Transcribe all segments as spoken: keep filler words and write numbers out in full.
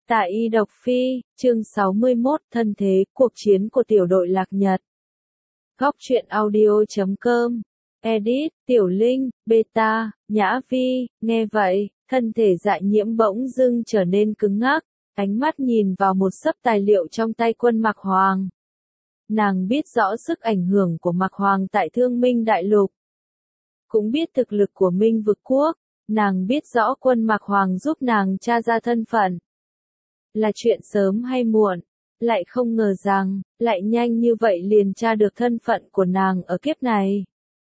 Tạ Y Độc Phi, chương sáu mươi mốt, thân thế, cuộc chiến của tiểu đội Lạc Nhật. Góc truyện audio chấm com. Edit, Tiểu Linh, Beta, Nhã Vi, nghe vậy, thân thể Dạ Nhiễm bỗng dưng trở nên cứng ngắc, ánh mắt nhìn vào một xấp tài liệu trong tay Quân Mạc Hoàng. Nàng biết rõ sức ảnh hưởng của Mạc Hoàng tại Thương Minh Đại Lục. Cũng biết thực lực của Minh Vực Quốc, nàng biết rõ Quân Mạc Hoàng giúp nàng tra ra thân phận. Là chuyện sớm hay muộn, lại không ngờ rằng, lại nhanh như vậy liền tra được thân phận của nàng ở kiếp này.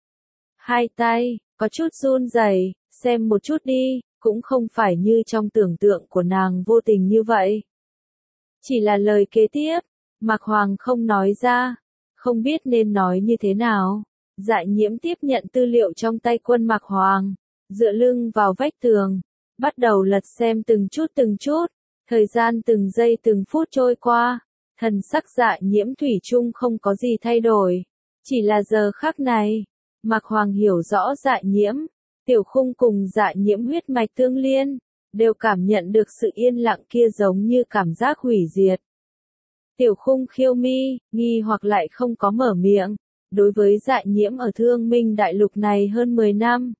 Hai tay, có chút run rẩy, xem một chút đi, cũng không phải như trong tưởng tượng của nàng vô tình như vậy. Chỉ là lời kế tiếp, Mạc Hoàng không nói ra, không biết nên nói như thế nào. Dạ Nhiễm tiếp nhận tư liệu trong tay Quân Mạc Hoàng, dựa lưng vào vách tường, bắt đầu lật xem từng chút từng chút. Thời gian từng giây từng phút trôi qua, thần sắc Dạ Nhiễm thủy chung không có gì thay đổi. Chỉ là giờ khắc này, Mạc Hoàng hiểu rõ Dạ Nhiễm, Tiểu Khung cùng Dạ Nhiễm huyết mạch tương liên, đều cảm nhận được sự yên lặng kia giống như cảm giác hủy diệt. Tiểu Khung khiêu mi, nghi hoặc lại không có mở miệng, đối với Dạ Nhiễm ở Thương Minh Đại Lục này hơn mười năm.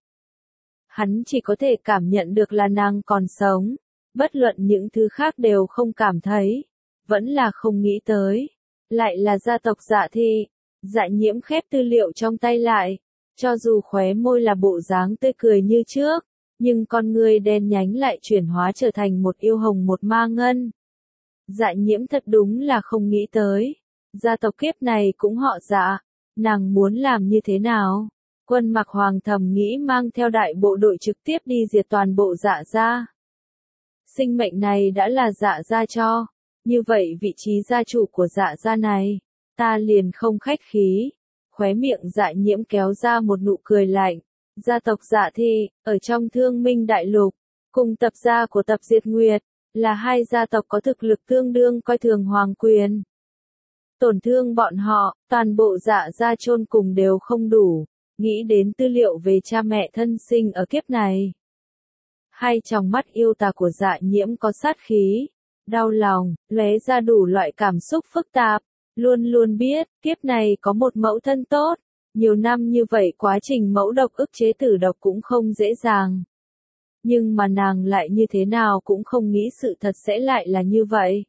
Hắn chỉ có thể cảm nhận được là nàng còn sống. Bất luận những thứ khác đều không cảm thấy, vẫn là không nghĩ tới. Lại là gia tộc Dạ Thị. Dạ Nhiễm khép tư liệu trong tay lại, cho dù khóe môi là bộ dáng tươi cười như trước, nhưng con người đen nhánh lại chuyển hóa trở thành một yêu hồng một ma ngân. Dạ Nhiễm thật đúng là không nghĩ tới, gia tộc kiếp này cũng họ Dạ, nàng muốn làm như thế nào? Quân Mạc Hoàng thầm nghĩ mang theo đại bộ đội trực tiếp đi diệt toàn bộ Dạ gia. Sinh mệnh này đã là Dạ gia cho, như vậy vị trí gia chủ của Dạ gia này, ta liền không khách khí. Khóe miệng Dạ Nhiễm kéo ra một nụ cười lạnh. Gia tộc Dạ Thị, ở trong Thương Minh Đại Lục, cùng tập gia của Tập Diệt Nguyệt, là hai gia tộc có thực lực tương đương coi thường hoàng quyền. Tổn thương bọn họ, toàn bộ Dạ gia chôn cùng đều không đủ, nghĩ đến tư liệu về cha mẹ thân sinh ở kiếp này. Hai tròng mắt yêu tà của Dạ Nhiễm có sát khí, đau lòng, lóe ra đủ loại cảm xúc phức tạp, luôn luôn biết, kiếp này có một mẫu thân tốt, nhiều năm như vậy quá trình mẫu độc ức chế tử độc cũng không dễ dàng. Nhưng mà nàng lại như thế nào cũng không nghĩ sự thật sẽ lại là như vậy.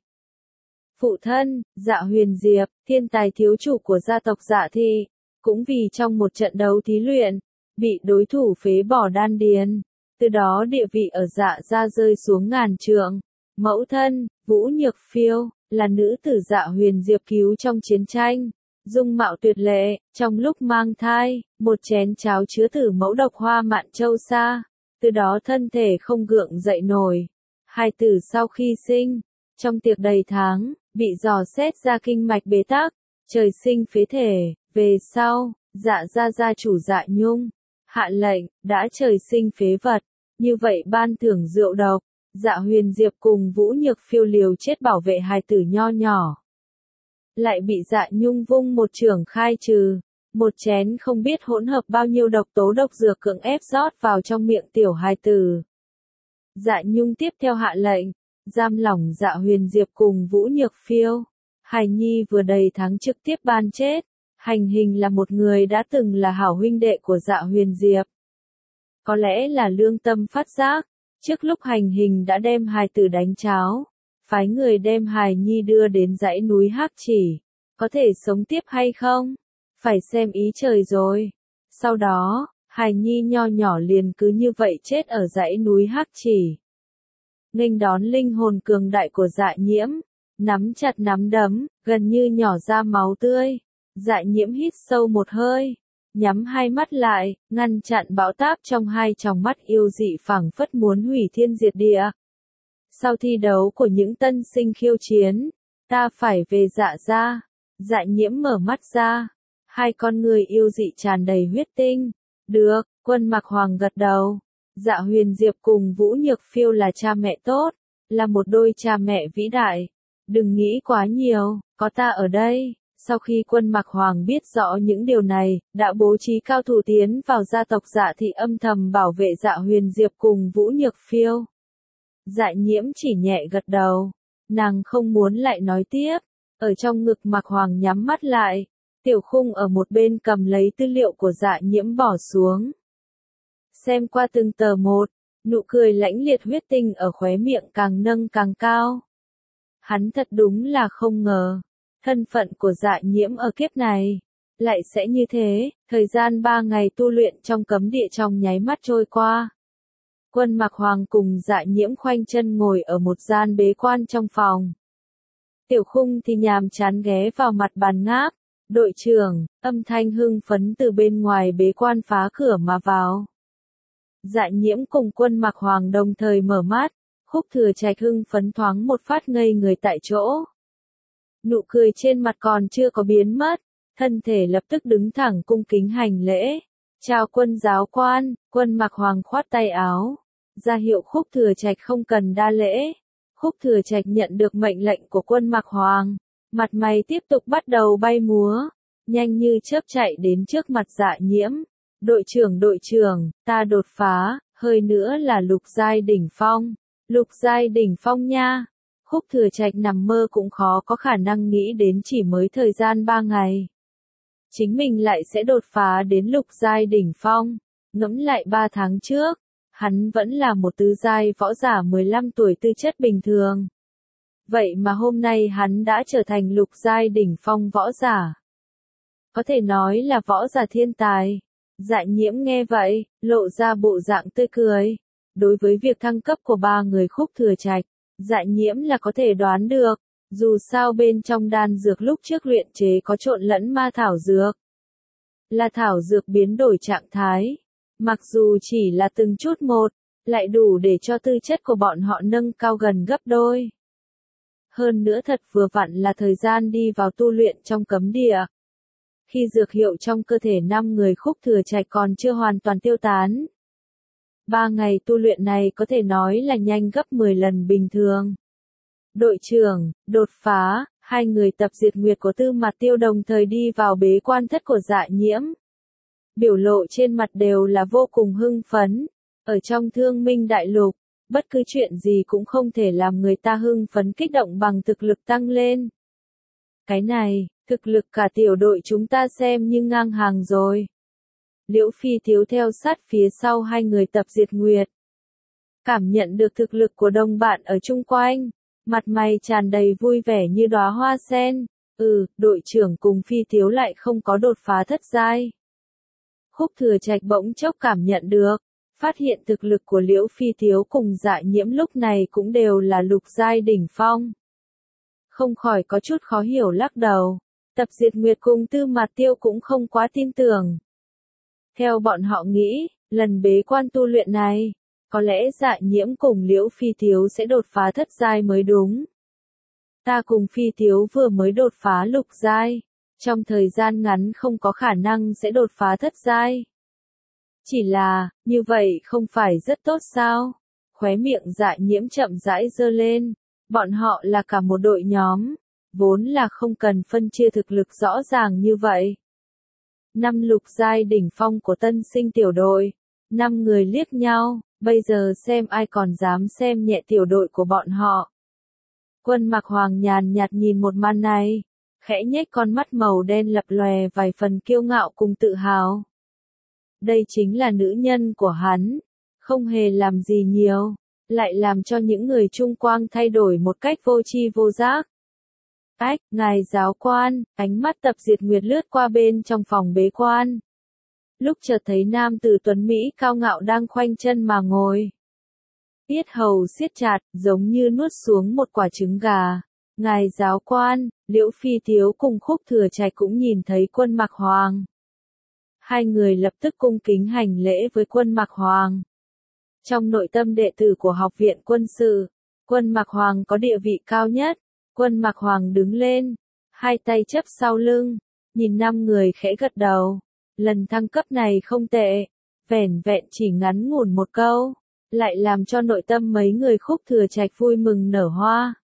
Phụ thân, Dạ Huyền Diệp, thiên tài thiếu chủ của gia tộc Dạ Thị, cũng vì trong một trận đấu thí luyện, bị đối thủ phế bỏ đan điền. Từ đó địa vị ở Dạ gia rơi xuống ngàn trượng. Mẫu thân, Vũ Nhược Phiêu, là nữ tử Dạ Huyền Diệp cứu trong chiến tranh. Dung mạo tuyệt lệ, trong lúc mang thai, một chén cháo chứa thử mẫu độc hoa mạn châu sa. Từ đó thân thể không gượng dậy nổi. Hai tử sau khi sinh, trong tiệc đầy tháng, bị dò xét ra kinh mạch bế tắc, trời sinh phế thể. Về sau, Dạ gia gia chủ Dạ Nhung hạ lệnh, đã trời sinh phế vật, như vậy ban thưởng rượu độc. Dạ Huyền Diệp cùng Vũ Nhược Phiêu liều chết bảo vệ hài tử nho nhỏ. Lại bị Dạ Nhung vung một chưởng khai trừ, một chén không biết hỗn hợp bao nhiêu độc tố độc dược cưỡng ép rót vào trong miệng tiểu hài tử. Dạ Nhung tiếp theo hạ lệnh, giam lỏng Dạ Huyền Diệp cùng Vũ Nhược Phiêu. Hài nhi vừa đầy tháng trực tiếp ban chết. Hành hình là một người đã từng là hảo huynh đệ của Dạ Huyền Diệp. Có lẽ là lương tâm phát giác, trước lúc hành hình đã đem hài tử đánh cháo, phái người đem hài nhi đưa đến dãy núi Hắc Chỉ. Có thể sống tiếp hay không? Phải xem ý trời rồi. Sau đó, hài nhi nho nhỏ liền cứ như vậy chết ở dãy núi Hắc Chỉ. Nghênh đón linh hồn cường đại của Dạ Nhiễm, nắm chặt nắm đấm, gần như nhỏ ra máu tươi. Dạ Nhiễm hít sâu một hơi, nhắm hai mắt lại, ngăn chặn bão táp trong hai tròng mắt yêu dị phảng phất muốn hủy thiên diệt địa. Sau thi đấu của những tân sinh khiêu chiến, ta phải về Dạ gia. Dạ Nhiễm mở mắt ra, hai con người yêu dị tràn đầy huyết tinh. Được, Quân Mạc Hoàng gật đầu. Dạ Huyền Diệp cùng Vũ Nhược Phiêu là cha mẹ tốt, là một đôi cha mẹ vĩ đại. Đừng nghĩ quá nhiều, có ta ở đây. Sau khi Quân Mạc Hoàng biết rõ những điều này, đã bố trí cao thủ tiến vào gia tộc Dạ Thị âm thầm bảo vệ Dạ Huyền Diệp cùng Vũ Nhược Phiêu. Dạ Nhiễm chỉ nhẹ gật đầu, Nàng không muốn lại nói tiếp, ở trong ngực Mạc Hoàng nhắm mắt lại, Tiểu Khung ở một bên cầm lấy tư liệu của Dạ Nhiễm bỏ xuống. Xem qua từng tờ một, nụ cười lãnh liệt huyết tinh ở khóe miệng càng nâng càng cao. Hắn thật đúng là không ngờ, thân phận của Dạ Nhiễm ở kiếp này lại sẽ như thế. Thời gian ba ngày tu luyện trong cấm địa trong nháy mắt trôi qua. Quân Mạc Hoàng cùng Dạ Nhiễm khoanh chân ngồi ở một gian bế quan trong phòng. Tiểu Khung thì nhàm chán ghé vào mặt bàn ngáp. Đội trưởng, âm thanh hưng phấn từ bên ngoài bế quan phá cửa mà vào. Dạ Nhiễm cùng Quân Mạc Hoàng đồng thời mở mắt, Khúc Thừa Trạch hưng phấn thoáng một phát ngây người tại chỗ. Nụ cười trên mặt còn chưa có biến mất, thân thể lập tức đứng thẳng cung kính hành lễ. Chào Quân giáo quan. Quân Mạc Hoàng khoát tay áo, ra hiệu Khúc Thừa Trạch không cần đa lễ. Khúc Thừa Trạch nhận được mệnh lệnh của Quân Mạc Hoàng, mặt mày tiếp tục bắt đầu bay múa, nhanh như chớp chạy đến trước mặt Dạ Nhiễm. Đội trưởng đội trưởng, ta đột phá, hơi nữa là lục giai đỉnh phong. Lục giai đỉnh phong nha. Khúc Thừa Trạch nằm mơ cũng khó có khả năng nghĩ đến chỉ mới thời gian ba ngày. Chính mình lại sẽ đột phá đến lục giai đỉnh phong. Ngẫm lại ba tháng trước, hắn vẫn là một tứ giai võ giả mười lăm tuổi tư chất bình thường. Vậy mà hôm nay hắn đã trở thành lục giai đỉnh phong võ giả. Có thể nói là võ giả thiên tài. Dạ Nhiễm nghe vậy, lộ ra bộ dạng tươi cười. Đối với việc thăng cấp của ba người Khúc Thừa Trạch, Dạ Nhiễm là có thể đoán được. Dù sao bên trong đan dược lúc trước luyện chế có trộn lẫn ma thảo dược. Là thảo dược biến đổi trạng thái. Mặc dù chỉ là từng chút một, lại đủ để cho tư chất của bọn họ nâng cao gần gấp đôi. Hơn nữa thật vừa vặn là thời gian đi vào tu luyện trong cấm địa. Khi dược hiệu trong cơ thể năm người Khúc Thừa Trạch còn chưa hoàn toàn tiêu tán. Ba ngày tu luyện này có thể nói là nhanh gấp mười lần bình thường. Đội trưởng, đột phá, hai người tập diệt nguyệt của Tư Mạt Tiêu đồng thời đi vào bế quan thất của Dạ Nhiễm. Biểu lộ trên mặt đều là vô cùng hưng phấn. Ở trong Thương Minh Đại Lục, bất cứ chuyện gì cũng không thể làm người ta hưng phấn kích động bằng thực lực tăng lên. Cái này, thực lực cả tiểu đội chúng ta xem như ngang hàng rồi. Liễu Phi Thiếu theo sát phía sau hai người tập diệt nguyệt. Cảm nhận được thực lực của đồng bạn ở chung quanh, mặt mày tràn đầy vui vẻ như đóa hoa sen. Ừ, đội trưởng cùng Phi Thiếu lại không có đột phá thất giai. Khúc Thừa Trạch bỗng chốc cảm nhận được, phát hiện thực lực của Liễu Phi Thiếu cùng Dạ Nhiễm lúc này cũng đều là lục giai đỉnh phong. Không khỏi có chút khó hiểu lắc đầu, tập diệt nguyệt cùng Tư Mạt Tiêu cũng không quá tin tưởng. Theo bọn họ nghĩ, lần bế quan tu luyện này, có lẽ Dạ Nhiễm cùng Liễu Phi Thiếu sẽ đột phá thất giai mới đúng. Ta cùng Phi Thiếu vừa mới đột phá lục giai, trong thời gian ngắn không có khả năng sẽ đột phá thất giai. Chỉ là, như vậy không phải rất tốt sao? Khóe miệng Dạ Nhiễm chậm rãi giơ lên, bọn họ là cả một đội nhóm, vốn là không cần phân chia thực lực rõ ràng như vậy. Năm lục giai đỉnh phong của tân sinh tiểu đội, năm người liếc nhau, bây giờ xem ai còn dám xem nhẹ tiểu đội của bọn họ. Quân Mạc Hoàng nhàn nhạt nhìn một màn này, khẽ nhếch con mắt màu đen lập lòe vài phần kiêu ngạo cùng tự hào. Đây chính là nữ nhân của hắn, không hề làm gì nhiều, lại làm cho những người chung quanh thay đổi một cách vô tri vô giác. Ách, ngài giáo quan, ánh mắt tập diệt nguyệt lướt qua bên trong phòng bế quan. Lúc chợt thấy nam tử tuấn Mỹ cao ngạo đang khoanh chân mà ngồi. Yết hầu siết chặt, giống như nuốt xuống một quả trứng gà. Ngài giáo quan, Liễu Phi Thiếu cùng Khúc Thừa Trạch cũng nhìn thấy Quân Mạc Hoàng. Hai người lập tức cung kính hành lễ với Quân Mạc Hoàng. Trong nội tâm đệ tử của học viện quân sự, Quân Mạc Hoàng có địa vị cao nhất. Quân Mạc Hoàng đứng lên, hai tay chấp sau lưng, nhìn năm người khẽ gật đầu. Lần thăng cấp này không tệ, vẻn vẹn chỉ ngắn ngủn một câu, lại làm cho nội tâm mấy người Khúc Thừa Trạch vui mừng nở hoa.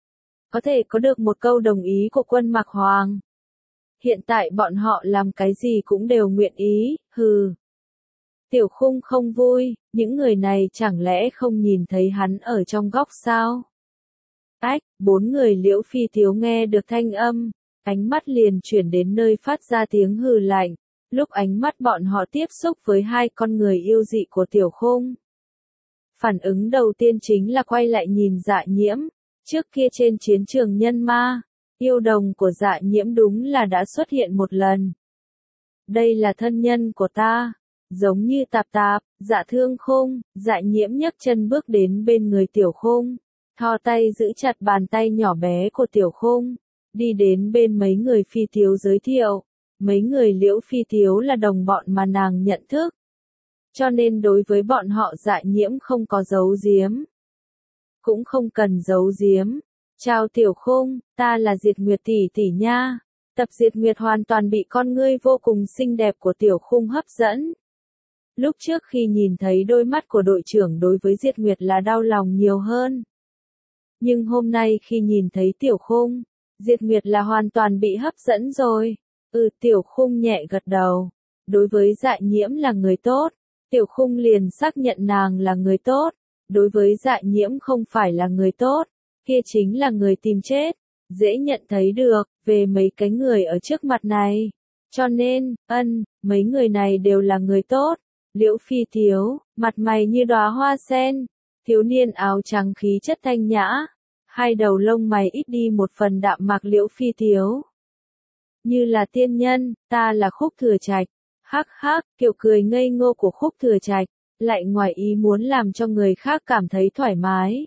Có thể có được một câu đồng ý của Quân Mạc Hoàng. Hiện tại bọn họ làm cái gì cũng đều nguyện ý, hừ. Tiểu Khung không vui, những người này chẳng lẽ không nhìn thấy hắn ở trong góc sao? Ách, bốn người Liễu Phi Tiếu nghe được thanh âm, ánh mắt liền chuyển đến nơi phát ra tiếng hừ lạnh. Lúc ánh mắt bọn họ tiếp xúc với hai con người yêu dị của Tiểu Khung, phản ứng đầu tiên chính là quay lại nhìn Dạ Nhiễm. Trước kia trên chiến trường nhân ma, yêu đồng của Dạ Nhiễm đúng là đã xuất hiện một lần. Đây là thân nhân của ta. Giống như Tạp Tạp, Dạ Thương Khung, Dạ Nhiễm nhấc chân bước đến bên người Tiểu Khung, thò tay giữ chặt bàn tay nhỏ bé của Tiểu Khung, đi đến bên mấy người Phi Tiếu giới thiệu. Mấy người Liễu Phi Tiếu là đồng bọn mà nàng nhận thức, cho nên đối với bọn họ Dạ Nhiễm không có giấu giếm, cũng không cần giấu giếm. Chào Tiểu Khung, ta là Diệt Nguyệt tỷ tỷ nha. Tập Diệt Nguyệt hoàn toàn bị con ngươi vô cùng xinh đẹp của Tiểu Khung hấp dẫn. Lúc trước khi nhìn thấy đôi mắt của đội trưởng đối với Diệt Nguyệt là đau lòng nhiều hơn. Nhưng hôm nay khi nhìn thấy Tiểu Khung, Diệt Nguyệt là hoàn toàn bị hấp dẫn rồi. Ừ, Tiểu Khung nhẹ gật đầu. Đối với Dạ Nhiễm là người tốt, Tiểu Khung liền xác nhận nàng là người tốt. Đối với Dạ Nhiễm không phải là người tốt, kia chính là người tìm chết. Dễ nhận thấy được, về mấy cái người ở trước mặt này. Cho nên, ân, mấy người này đều là người tốt. Liễu Phi Tiếu, mặt mày như đóa hoa sen, thiếu niên áo trắng khí chất thanh nhã, hai đầu lông mày ít đi một phần đạm mạc. Liễu Phi Tiếu, như là tiên nhân, ta là Khúc Thừa Trạch. Hắc hắc, kiểu cười ngây ngô của Khúc Thừa Trạch, lại ngoài ý muốn làm cho người khác cảm thấy thoải mái.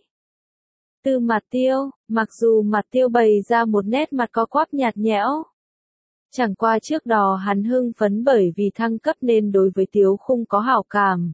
Từ Mặt Tiêu, mặc dù Mặt Tiêu bày ra một nét mặt có quắp nhạt nhẽo. Chẳng qua trước đó hắn hưng phấn bởi vì thăng cấp nên đối với Tiếu Khung có hảo cảm.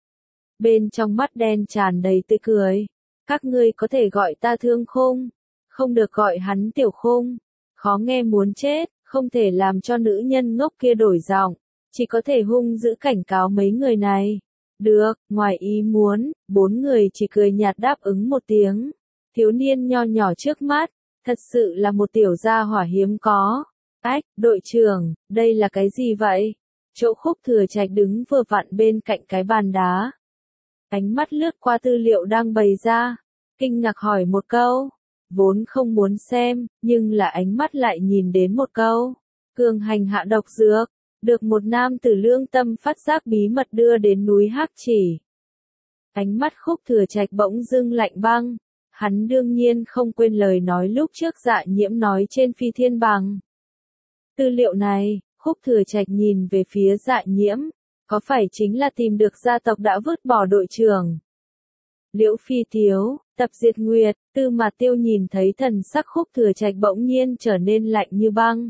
Bên trong mắt đen tràn đầy tươi cười. Các ngươi có thể gọi ta Thương Khung, không được gọi hắn Tiểu Khung. Khó nghe muốn chết, không thể làm cho nữ nhân ngốc kia đổi giọng, chỉ có thể hung dữ cảnh cáo mấy người này. Được, ngoài ý muốn, bốn người chỉ cười nhạt đáp ứng một tiếng. Thiếu niên nho nhỏ trước mắt, thật sự là một tiểu gia hỏa hiếm có. Ách, đội trưởng, đây là cái gì vậy? Chỗ Khúc Thừa Trạch đứng vừa vặn bên cạnh cái bàn đá. Ánh mắt lướt qua tư liệu đang bày ra, kinh ngạc hỏi một câu. Vốn không muốn xem, nhưng là ánh mắt lại nhìn đến một câu. Cường hành hạ độc dược, được một nam tử lương tâm phát giác bí mật đưa đến núi Hắc Chỉ. Ánh mắt Khúc Thừa Trạch bỗng dưng lạnh băng. Hắn đương nhiên không quên lời nói lúc trước Dạ Nhiễm nói trên Phi Thiên Bằng. Tư liệu này, Khúc Thừa Trạch nhìn về phía Dạ Nhiễm, có phải chính là tìm được gia tộc đã vứt bỏ đội trưởng? Liễu Phi Tiếu, Tập Diệt Nguyệt, Tư Mạt Tiêu nhìn thấy thần sắc Khúc Thừa Trạch bỗng nhiên trở nên lạnh như băng.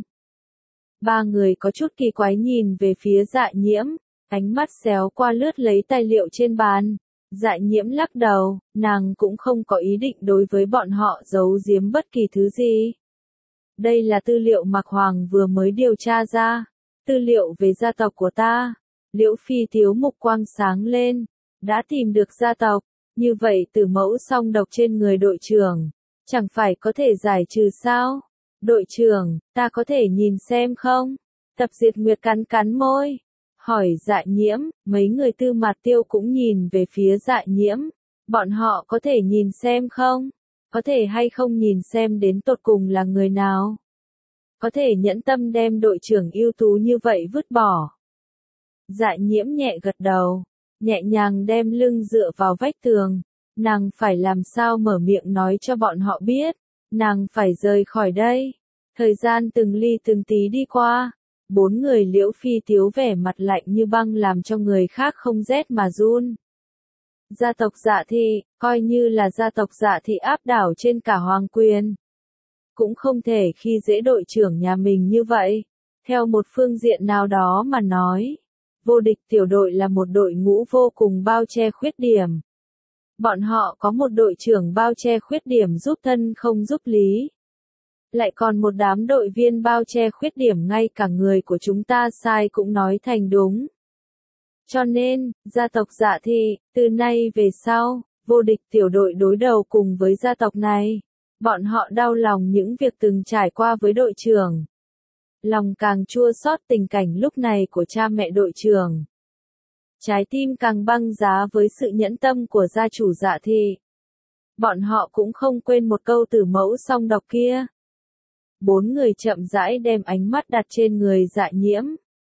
Ba người có chút kỳ quái nhìn về phía Dạ Nhiễm, ánh mắt xéo qua lướt lấy tài liệu trên bàn. Dạ Nhiễm lắc đầu, nàng cũng không có ý định đối với bọn họ giấu giếm bất kỳ thứ gì. Đây là tư liệu Mạc Hoàng vừa mới điều tra ra, tư liệu về gia tộc của ta. Liễu Phi Tiếu mục quang sáng lên, đã tìm được gia tộc, như vậy tử mẫu song độc trên người đội trưởng, chẳng phải có thể giải trừ sao? Đội trưởng, ta có thể nhìn xem không? Tập Diệt Nguyệt cắn cắn môi, hỏi Dạ Nhiễm. Mấy người Tư Mạt Tiêu cũng nhìn về phía Dạ Nhiễm, bọn họ có thể nhìn xem không? Có thể hay không nhìn xem đến tột cùng là người nào? Có thể nhẫn tâm đem đội trưởng ưu tú như vậy vứt bỏ? Dạ Nhiễm nhẹ gật đầu, nhẹ nhàng đem lưng dựa vào vách tường. Nàng phải làm sao mở miệng nói cho bọn họ biết, nàng phải rời khỏi đây. Thời gian từng ly từng tí đi qua, bốn người Liễu Phi Tiếu vẻ mặt lạnh như băng làm cho người khác không rét mà run. Gia tộc Dạ Thị, coi như là gia tộc Dạ Thị áp đảo trên cả hoàng quyền, cũng không thể khi dễ đội trưởng nhà mình như vậy. Theo một phương diện nào đó mà nói, vô địch tiểu đội là một đội ngũ vô cùng bao che khuyết điểm. Bọn họ có một đội trưởng bao che khuyết điểm giúp thân không giúp lý. Lại còn một đám đội viên bao che khuyết điểm ngay cả người của chúng ta sai cũng nói thành đúng. Cho nên, gia tộc Dạ Thị, từ nay về sau, vô địch tiểu đội đối đầu cùng với gia tộc này. Bọn họ đau lòng những việc từng trải qua với đội trưởng. Lòng càng chua xót tình cảnh lúc này của cha mẹ đội trưởng. Trái tim càng băng giá với sự nhẫn tâm của gia chủ Dạ Thị. bọn họ cũng không quên một câu tử mẫu song độc kia. Bốn người chậm rãi đem ánh mắt đặt trên người Dạ Nhiễm.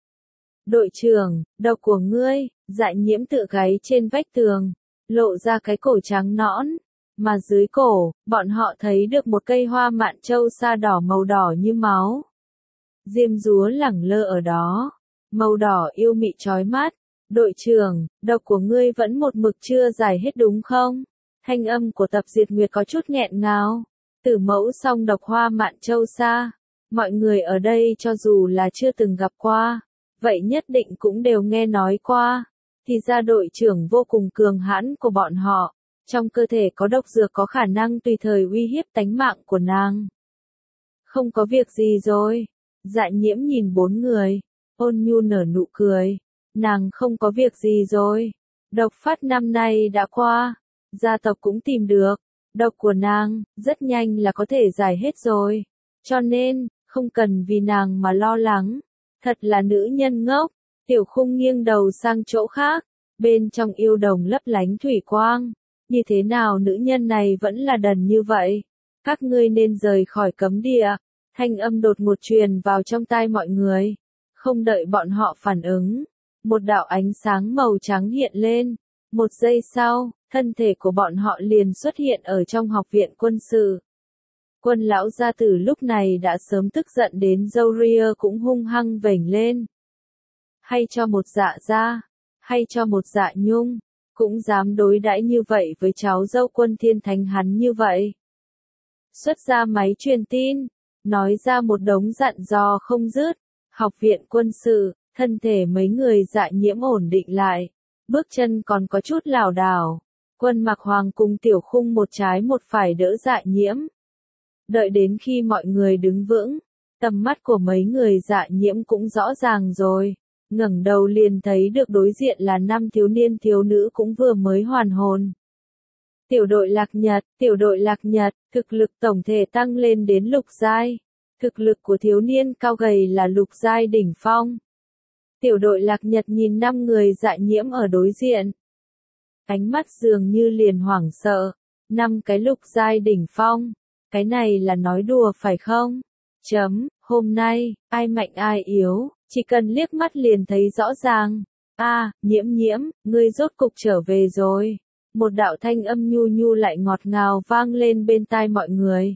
Đội trưởng, độc của ngươi, Dạ Nhiễm tựa gáy trên vách tường, lộ ra cái cổ trắng nõn, mà dưới cổ, bọn họ thấy được một cây hoa mạn châu sa đỏ màu đỏ như máu. Diêm dúa lẳng lơ ở đó, màu đỏ yêu mị chói mắt. Đội trưởng, độc của ngươi vẫn một mực chưa giải hết đúng không? Thanh âm của Tập Diệt Nguyệt có chút nghẹn ngào. Tử mẫu song độc hoa mạn châu sa. Mọi người ở đây cho dù là chưa từng gặp qua, vậy nhất định cũng đều nghe nói qua. Thì ra đội trưởng vô cùng cường hãn của bọn họ, trong cơ thể có độc dược có khả năng tùy thời uy hiếp tánh mạng của nàng. Không có việc gì rồi. Dạ Nhiễm nhìn bốn người, ôn nhu nở nụ cười. Nàng không có việc gì rồi. Độc phát năm nay đã qua, gia tộc cũng tìm được. Độc của nàng, rất nhanh là có thể giải hết rồi. Cho nên, không cần vì nàng mà lo lắng. Thật là nữ nhân ngốc. Tiểu Khung nghiêng đầu sang chỗ khác. Bên trong yêu đồng lấp lánh thủy quang. Như thế nào nữ nhân này vẫn là đần như vậy? Các ngươi nên rời khỏi cấm địa. Thanh âm đột ngột truyền vào trong tai mọi người. Không đợi bọn họ phản ứng. Một đạo ánh sáng màu trắng hiện lên. Một giây sau, thân thể của bọn họ liền xuất hiện ở trong học viện quân sự. Quân lão gia tử lúc này đã sớm tức giận đến râu ria cũng hung hăng vểnh lên. Hay cho một Dạ gia, hay cho một Dạ Nhung, cũng dám đối đãi như vậy với cháu dâu Quân Thiên Thánh hắn như vậy. Xuất ra máy truyền tin, nói ra một đống dặn dò không dứt. Học viện quân sự, thân thể mấy người Dạ Nhiễm ổn định lại, bước chân còn có chút lảo đảo. Quân Mặc Hoàng cùng Tiểu Khung một trái một phải đỡ Dạ Nhiễm. Đợi đến khi mọi người đứng vững, tầm mắt của mấy người Dạ Nhiễm cũng rõ ràng rồi. Ngẩng đầu liền thấy được đối diện là năm thiếu niên thiếu nữ cũng vừa mới hoàn hồn. Tiểu đội Lạc Nhật, tiểu đội Lạc Nhật, thực lực tổng thể tăng lên đến lục giai. Thực lực của thiếu niên cao gầy là lục giai đỉnh phong. Tiểu đội Lạc Nhật nhìn năm người Dạ Nhiễm ở đối diện. Ánh mắt dường như liền hoảng sợ. Năm cái lục giai đỉnh phong. Cái này là nói đùa phải không? Chấm, hôm nay, ai mạnh ai yếu, chỉ cần liếc mắt liền thấy rõ ràng. A, à, Nhiễm Nhiễm, ngươi rốt cục trở về rồi. Một đạo thanh âm nhu nhu lại ngọt ngào vang lên bên tai mọi người.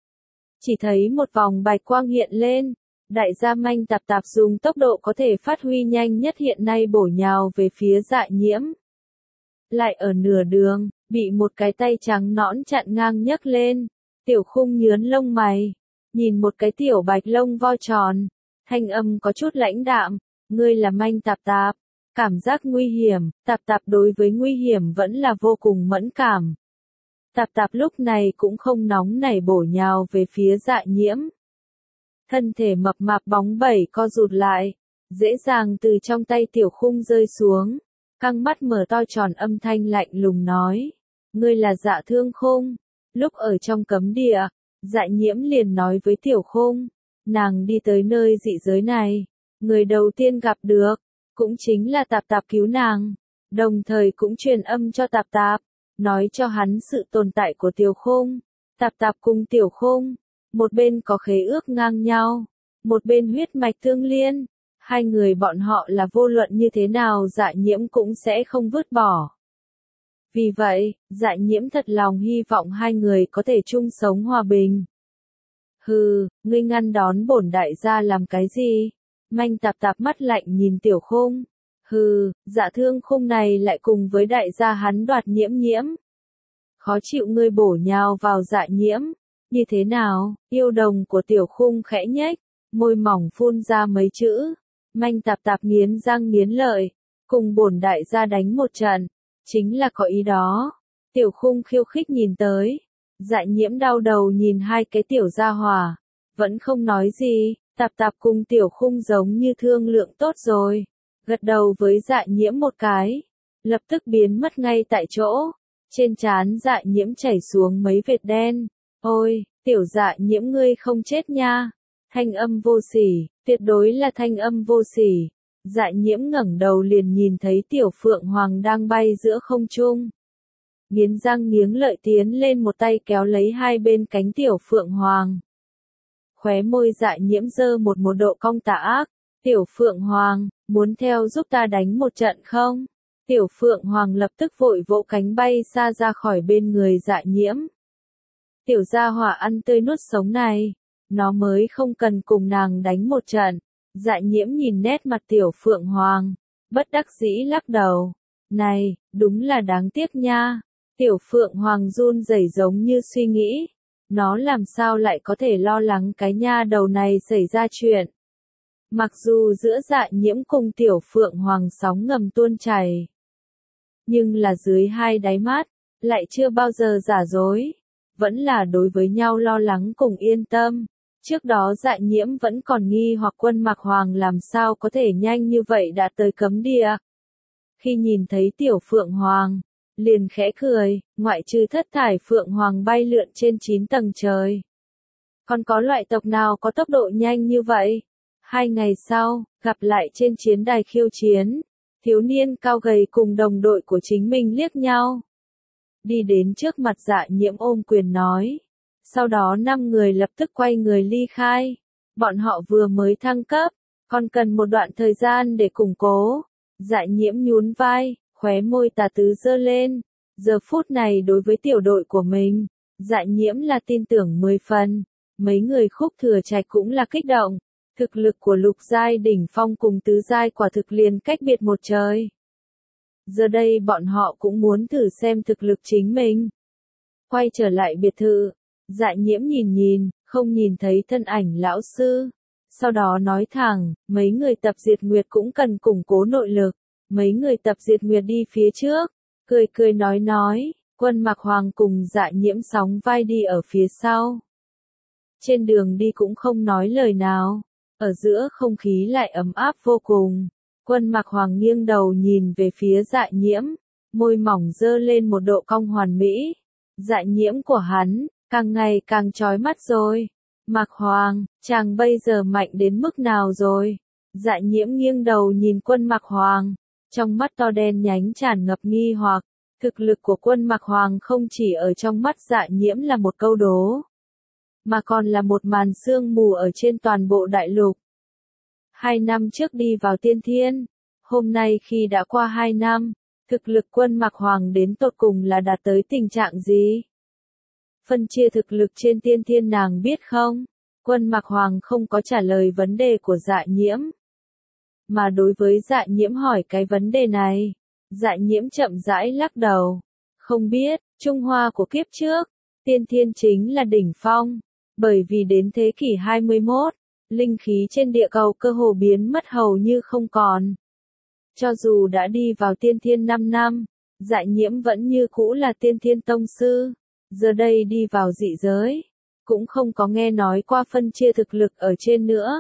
Chỉ thấy một vòng bạch quang hiện lên. Đại gia Manh Tạp Tạp dùng tốc độ có thể phát huy nhanh nhất hiện nay bổ nhào về phía Dạ Nhiễm. Lại ở nửa đường, bị một cái tay trắng nõn chặn ngang nhấc lên. Tiểu Khung nhướn lông mày, nhìn một cái tiểu bạch lông vo tròn, thanh âm có chút lãnh đạm, ngươi là Manh Tạp Tạp. Cảm giác nguy hiểm, Tạp Tạp đối với nguy hiểm vẫn là vô cùng mẫn cảm. Tạp Tạp lúc này cũng không nóng nảy bổ nhào về phía Dạ Nhiễm. Thân thể mập mạp bóng bẩy co rụt lại, dễ dàng từ trong tay Tiểu Khung rơi xuống, căng mắt mở to tròn âm thanh lạnh lùng nói, ngươi là Dạ Thương Khung. Lúc ở trong cấm địa, Dạ Nhiễm liền nói với Tiểu Khung, nàng đi tới nơi dị giới này, người đầu tiên gặp được, cũng chính là Tạp Tạp cứu nàng, đồng thời cũng truyền âm cho Tạp Tạp, nói cho hắn sự tồn tại của Tiểu Khung. Tạp Tạp cùng Tiểu Khung, một bên có khế ước ngang nhau, một bên huyết mạch tương liên, hai người bọn họ là vô luận như thế nào Dạ Nhiễm cũng sẽ không vứt bỏ. Vì vậy, Dạ Nhiễm thật lòng hy vọng hai người có thể chung sống hòa bình. Hừ, ngươi ngăn đón bổn đại gia làm cái gì? Manh Tạp Tạp mắt lạnh nhìn Tiểu Khung. Hừ, Dạ Thương Khung này lại cùng với đại gia hắn đoạt Nhiễm Nhiễm. Khó chịu ngươi bổ nhào vào Dạ Nhiễm. Như thế nào? Yêu đồng của Tiểu Khung khẽ nhếch, môi mỏng phun ra mấy chữ. Manh Tạp Tạp nghiến răng nghiến lợi, cùng bổn đại gia đánh một trận. Chính là có ý đó. Tiểu Khung khiêu khích nhìn tới. Dạ Nhiễm đau đầu nhìn hai cái tiểu gia hỏa. Vẫn không nói gì. Tạp Tạp cùng Tiểu Khung giống như thương lượng tốt rồi. Gật đầu với Dạ Nhiễm một cái. Lập tức biến mất ngay tại chỗ. Trên trán Dạ Nhiễm chảy xuống mấy vệt đen. Ôi, tiểu Dạ Nhiễm ngươi không chết nha. Thanh âm vô sỉ, tuyệt đối là thanh âm vô sỉ. Dạ Nhiễm ngẩng đầu liền nhìn thấy Tiểu Phượng Hoàng đang bay giữa không trung. nghiến răng nghiến lợi tiến lên một tay kéo lấy hai bên cánh Tiểu Phượng Hoàng. Khóe môi Dạ Nhiễm giơ một một độ cong tà ác, Tiểu Phượng Hoàng, muốn theo giúp ta đánh một trận không? Tiểu Phượng Hoàng lập tức vội vỗ cánh bay xa ra khỏi bên người Dạ Nhiễm. Tiểu gia hỏa ăn tươi nuốt sống này, nó mới không cần cùng nàng đánh một trận. Dạ Nhiễm nhìn nét mặt Tiểu Phượng Hoàng, bất đắc dĩ lắc đầu. Này, đúng là đáng tiếc nha. Tiểu Phượng Hoàng run rẩy giống như suy nghĩ. Nó làm sao lại có thể lo lắng cái nha đầu này xảy ra chuyện. Mặc dù giữa Dạ Nhiễm cùng Tiểu Phượng Hoàng sóng ngầm tuôn chảy, nhưng là dưới hai đáy mắt, lại chưa bao giờ giả dối. Vẫn là đối với nhau lo lắng cùng yên tâm. Trước đó Dạ Nhiễm vẫn còn nghi hoặc Quân Mặc Hoàng làm sao có thể nhanh như vậy đã tới cấm địa. Khi nhìn thấy Tiểu Phượng Hoàng, liền khẽ cười, ngoại trừ thất thải Phượng Hoàng bay lượn trên chín tầng trời. Còn có loại tộc nào có tốc độ nhanh như vậy? Hai ngày sau, gặp lại trên chiến đài khiêu chiến, thiếu niên cao gầy cùng đồng đội của chính mình liếc nhau. Đi đến trước mặt Dạ Nhiễm ôm quyền nói. Sau đó năm người lập tức quay người ly khai. Bọn họ vừa mới thăng cấp, còn cần một đoạn thời gian để củng cố. Dạ Nhiễm nhún vai, khóe môi tà tứ giơ lên. Giờ phút này đối với tiểu đội của mình, Dạ Nhiễm là tin tưởng mười phần. Mấy người Khúc Thừa Trạch cũng là kích động. Thực lực của lục giai đỉnh phong cùng tứ giai quả thực liền cách biệt một trời. Giờ đây bọn họ cũng muốn thử xem thực lực chính mình. Quay trở lại biệt thự, Dạ Nhiễm nhìn nhìn, không nhìn thấy thân ảnh lão sư. Sau đó nói thẳng, mấy người tập diệt nguyệt cũng cần củng cố nội lực. Mấy người tập diệt nguyệt đi phía trước, cười cười nói nói, Quân Mặc Hoàng cùng Dạ Nhiễm sóng vai đi ở phía sau. Trên đường đi cũng không nói lời nào, ở giữa không khí lại ấm áp vô cùng. Quân Mặc Hoàng nghiêng đầu nhìn về phía Dạ Nhiễm, môi mỏng dơ lên một độ cong hoàn mỹ. Dạ Nhiễm của hắn, càng ngày càng chói mắt rồi. Mặc Hoàng, chàng bây giờ mạnh đến mức nào rồi? Dạ Nhiễm nghiêng đầu nhìn Quân Mặc Hoàng, trong mắt to đen nhánh tràn ngập nghi hoặc. Thực lực của Quân Mặc Hoàng không chỉ ở trong mắt Dạ Nhiễm là một câu đố, mà còn là một màn sương mù ở trên toàn bộ đại lục. Hai năm trước đi vào tiên thiên, hôm nay khi đã qua hai năm, thực lực Quân Mặc Hoàng đến tột cùng là đạt tới tình trạng gì? Phân chia thực lực trên tiên thiên nàng biết không? Quân Mặc Hoàng không có trả lời vấn đề của Dạ Nhiễm. Mà đối với Dạ Nhiễm hỏi cái vấn đề này, Dạ Nhiễm chậm rãi lắc đầu. Không biết, Trung Hoa của kiếp trước, tiên thiên chính là đỉnh phong. Bởi vì đến thế kỷ hai mươi mốt, linh khí trên địa cầu cơ hồ biến mất hầu như không còn. Cho dù đã đi vào tiên thiên năm năm, Dạ Nhiễm vẫn như cũ là tiên thiên tông sư. Giờ đây đi vào dị giới, cũng không có nghe nói qua phân chia thực lực ở trên nữa.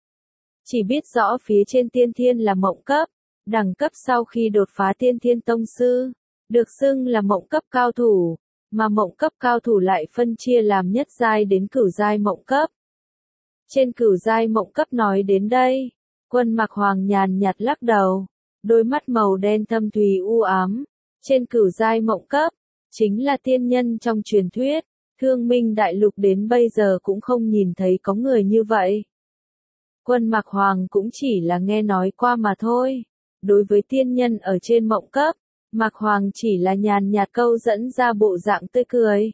Chỉ biết rõ phía trên tiên thiên là mộng cấp, đẳng cấp sau khi đột phá tiên thiên tông sư, được xưng là mộng cấp cao thủ, mà mộng cấp cao thủ lại phân chia làm nhất giai đến cửu giai mộng cấp. Trên cửu giai mộng cấp nói đến đây, Quân Mặc Hoàng nhàn nhạt lắc đầu, đôi mắt màu đen thâm thúy u ám. Trên cửu giai mộng cấp, chính là tiên nhân trong truyền thuyết, Thương Minh Đại Lục đến bây giờ cũng không nhìn thấy có người như vậy. Quân Mặc Hoàng cũng chỉ là nghe nói qua mà thôi. Đối với tiên nhân ở trên mộng cấp, Mặc Hoàng chỉ là nhàn nhạt câu dẫn ra bộ dạng tươi cười.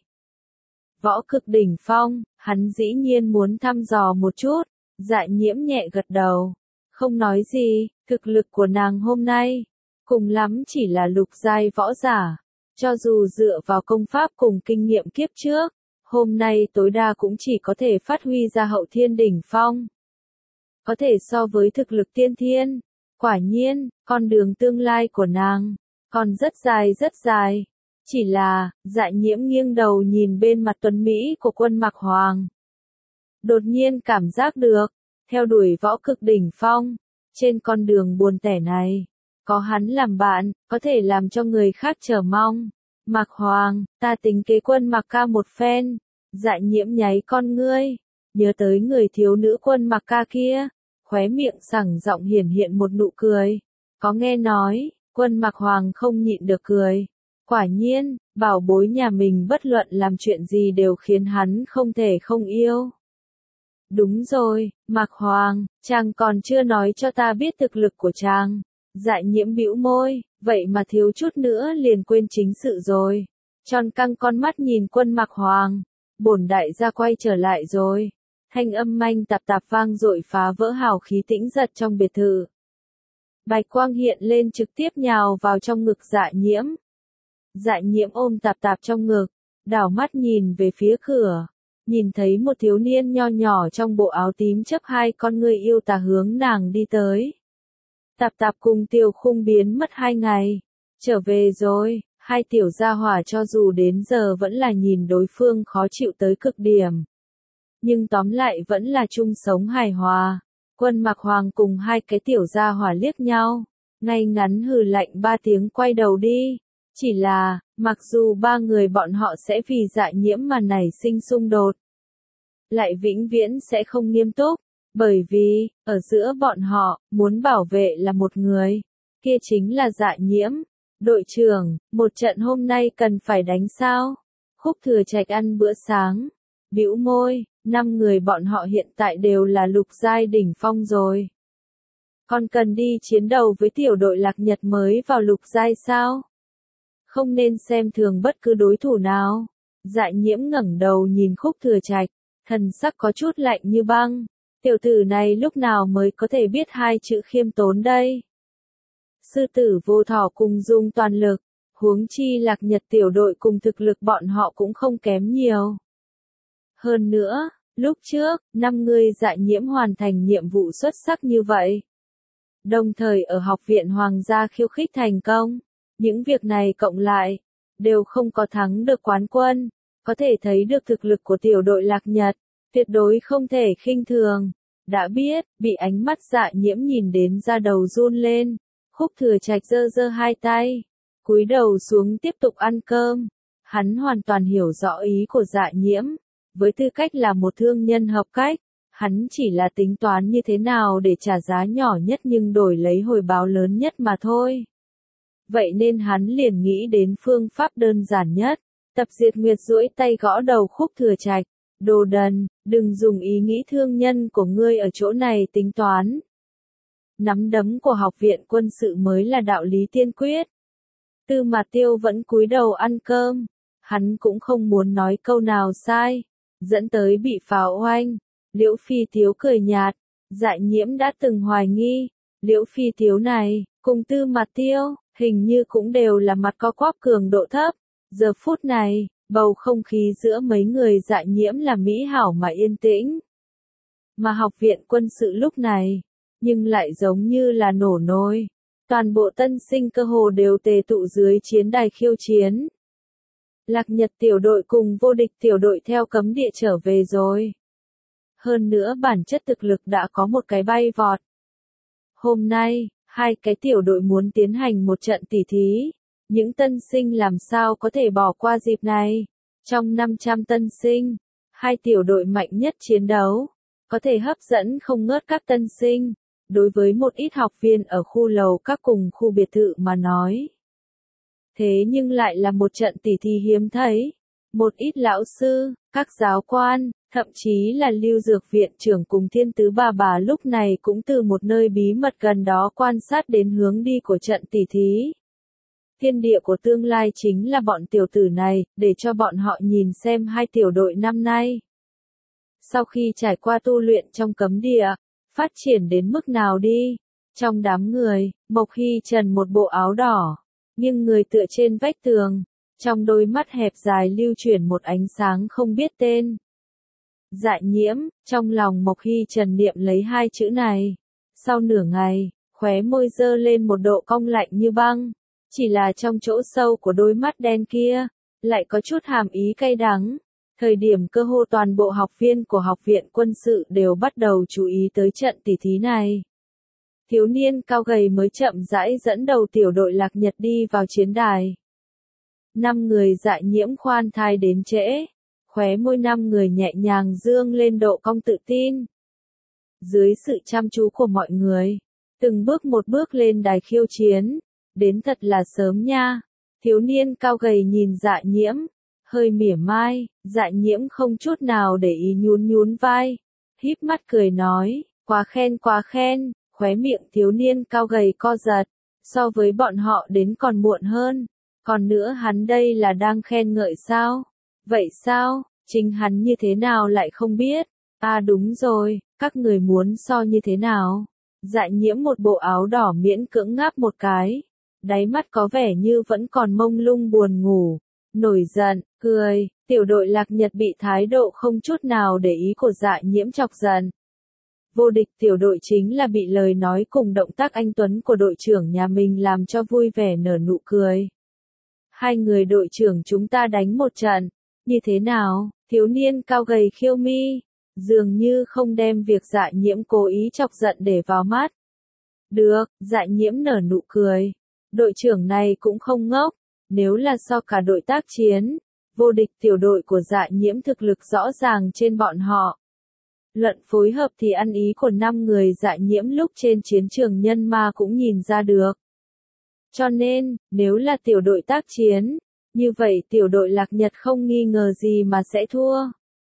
Võ cực đỉnh phong, hắn dĩ nhiên muốn thăm dò một chút. Dạ Nhiễm nhẹ gật đầu, không nói gì. Thực lực của nàng hôm nay, cùng lắm chỉ là lục giai võ giả. Cho dù dựa vào công pháp cùng kinh nghiệm kiếp trước, hôm nay tối đa cũng chỉ có thể phát huy ra hậu thiên đỉnh phong. Có thể so với thực lực tiên thiên. Quả nhiên, con đường tương lai của nàng còn rất dài rất dài. Chỉ là, Dạ Nhiễm nghiêng đầu nhìn bên mặt tuấn Mỹ của Quân Mặc Hoàng. Đột nhiên cảm giác được, theo đuổi võ cực đỉnh phong, trên con đường buồn tẻ này, có hắn làm bạn, có thể làm cho người khác chờ mong. Mặc Hoàng, ta tính kế Quân Mặc ca một phen. Dạ Nhiễm nháy con ngươi, nhớ tới người thiếu nữ Quân Mặc ca kia, khóe miệng sẳng giọng hiển hiện một nụ cười. Có nghe nói, Quân Mặc Hoàng không nhịn được cười. Quả nhiên, bảo bối nhà mình bất luận làm chuyện gì đều khiến hắn không thể không yêu. Đúng rồi, Mạc Hoàng, chàng còn chưa nói cho ta biết thực lực của chàng. Dạ nhiễm bĩu môi, vậy mà thiếu chút nữa liền quên chính sự rồi. Tròn căng con mắt nhìn Quân Mạc Hoàng, bổn đại gia quay trở lại rồi. Thanh âm manh tạp tạp vang dội phá vỡ hào khí tĩnh giật trong biệt thự. Bạch quang hiện lên trực tiếp nhào vào trong ngực dạ nhiễm. Dạ nhiễm ôm tạp tạp trong ngực, đảo mắt nhìn về phía cửa. Nhìn thấy một thiếu niên nho nhỏ trong bộ áo tím chấp hai con ngươi yêu tà hướng nàng đi tới. Tạp tạp cùng Tiểu Khung biến mất hai ngày. Trở về rồi, hai tiểu gia hỏa cho dù đến giờ vẫn là nhìn đối phương khó chịu tới cực điểm. Nhưng tóm lại vẫn là chung sống hài hòa. Quân Mạc Hoàng cùng hai cái tiểu gia hỏa liếc nhau, ngay ngắn hừ lạnh ba tiếng quay đầu đi. Chỉ là, mặc dù ba người bọn họ sẽ vì dạ nhiễm mà nảy sinh xung đột, lại vĩnh viễn sẽ không nghiêm túc, bởi vì, ở giữa bọn họ, muốn bảo vệ là một người, kia chính là dạ nhiễm. Đội trưởng, một trận hôm nay cần phải đánh sao? Khúc Thừa Trạch ăn bữa sáng, bĩu môi, năm người bọn họ hiện tại đều là lục giai đỉnh phong rồi. Còn cần đi chiến đấu với tiểu đội Lạc Nhật mới vào lục giai sao? Không nên xem thường bất cứ đối thủ nào. Dạ nhiễm ngẩng đầu nhìn Khúc Thừa Trạch, thần sắc có chút lạnh như băng. Tiểu tử này lúc nào mới có thể biết hai chữ khiêm tốn đây? Sư tử vô thỏ cùng dùng toàn lực, huống chi Lạc Nhật tiểu đội cùng thực lực bọn họ cũng không kém nhiều. Hơn nữa, lúc trước, năm người dạ nhiễm hoàn thành nhiệm vụ xuất sắc như vậy. Đồng thời ở học viện Hoàng gia khiêu khích thành công. Những việc này cộng lại, đều không có thắng được quán quân. Có thể thấy được thực lực của tiểu đội Lạc Nhật, tuyệt đối không thể khinh thường. Đã biết, bị ánh mắt dạ nhiễm nhìn đến da đầu run lên. Khúc Thừa Trạch giơ giơ hai tay, cúi đầu xuống tiếp tục ăn cơm. Hắn hoàn toàn hiểu rõ ý của dạ nhiễm. Với tư cách là một thương nhân hợp cách, hắn chỉ là tính toán như thế nào để trả giá nhỏ nhất nhưng đổi lấy hồi báo lớn nhất mà thôi. Vậy nên hắn liền nghĩ đến phương pháp đơn giản nhất. Tập Diệt Nguyệt duỗi tay gõ đầu Khúc Thừa Trạch. Đồ đần, đừng dùng ý nghĩ thương nhân của ngươi ở chỗ này tính toán. Nắm đấm của học viện quân sự mới là đạo lý tiên quyết. Tư Mạt Tiêu vẫn cúi đầu ăn cơm. Hắn cũng không muốn nói câu nào sai. Dẫn tới bị pháo oanh. Liễu Phi Tiếu cười nhạt. Dạ nhiễm đã từng hoài nghi. Liễu Phi Tiếu này, cùng Tư Mạt Tiêu, hình như cũng đều là mặt co quắp cường độ thấp. Giờ phút này, bầu không khí giữa mấy người dạ nhiễm là mỹ hảo mà yên tĩnh. Mà học viện quân sự lúc này, nhưng lại giống như là nổ nôi. Toàn bộ tân sinh cơ hồ đều tề tụ dưới chiến đài khiêu chiến. Lạc Nhật tiểu đội cùng vô địch tiểu đội theo cấm địa trở về rồi. Hơn nữa bản chất thực lực đã có một cái bay vọt. Hôm nay, hai cái tiểu đội muốn tiến hành một trận tỉ thí. Những tân sinh làm sao có thể bỏ qua dịp này. Trong năm trăm tân sinh, hai tiểu đội mạnh nhất chiến đấu, có thể hấp dẫn không ngớt các tân sinh. Đối với một ít học viên ở khu lầu các cùng khu biệt thự mà nói. Thế nhưng lại là một trận tỉ thí hiếm thấy. Một ít lão sư, các giáo quan, thậm chí là Lưu Dược viện trưởng cùng Thiên Tứ bà bà lúc này cũng từ một nơi bí mật gần đó quan sát đến hướng đi của trận tỉ thí. Thiên địa của tương lai chính là bọn tiểu tử này, để cho bọn họ nhìn xem hai tiểu đội năm nay. Sau khi trải qua tu luyện trong cấm địa, phát triển đến mức nào đi. Trong đám người, Mộc Hy Trần một bộ áo đỏ, nhưng người tựa trên vách tường, trong đôi mắt hẹp dài lưu chuyển một ánh sáng không biết tên. Dạ nhiễm, trong lòng Mộc Hy Trần niệm lấy hai chữ này. Sau nửa ngày, khóe môi dơ lên một độ cong lạnh như băng. Chỉ là trong chỗ sâu của đôi mắt đen kia, lại có chút hàm ý cay đắng. Thời điểm cơ hồ toàn bộ học viên của học viện quân sự đều bắt đầu chú ý tới trận tỉ thí này. Thiếu niên cao gầy mới chậm rãi dẫn đầu tiểu đội Lạc Nhật đi vào chiến đài. Năm người dạ nhiễm khoan thai đến trễ. Khóe môi năm người nhẹ nhàng dương lên độ cong tự tin. Dưới sự chăm chú của mọi người, từng bước một bước lên đài khiêu chiến. Đến thật là sớm nha. Thiếu niên cao gầy nhìn Dạ Nhiễm, hơi mỉa mai. Dạ Nhiễm không chút nào để ý nhún nhún vai, híp mắt cười nói, quá khen quá khen. Khóe miệng thiếu niên cao gầy co giật, so với bọn họ đến còn muộn hơn. Còn nữa hắn đây là đang khen ngợi sao? Vậy sao, chính hắn như thế nào lại không biết? À đúng rồi, các người muốn so như thế nào? Dạ Nhiễm một bộ áo đỏ miễn cưỡng ngáp một cái, đáy mắt có vẻ như vẫn còn mông lung buồn ngủ, nổi giận, cười. Tiểu đội Lạc Nhật bị thái độ không chút nào để ý của Dạ Nhiễm chọc giận. Vô địch tiểu đội chính là bị lời nói cùng động tác anh tuấn của đội trưởng nhà mình làm cho vui vẻ nở nụ cười. Hai người đội trưởng chúng ta đánh một trận, như thế nào? Thiếu niên cao gầy khiêu mi, dường như không đem việc Dạ Nhiễm cố ý chọc giận để vào mắt. Được, Dạ Nhiễm nở nụ cười. Đội trưởng này cũng không ngốc, nếu là so cả đội tác chiến, vô địch tiểu đội của Dạ Nhiễm thực lực rõ ràng trên bọn họ. Luận phối hợp thì ăn ý của năm người Dạ Nhiễm lúc trên chiến trường nhân ma cũng nhìn ra được. Cho nên, nếu là tiểu đội tác chiến, như vậy tiểu đội Lạc Nhật không nghi ngờ gì mà sẽ thua.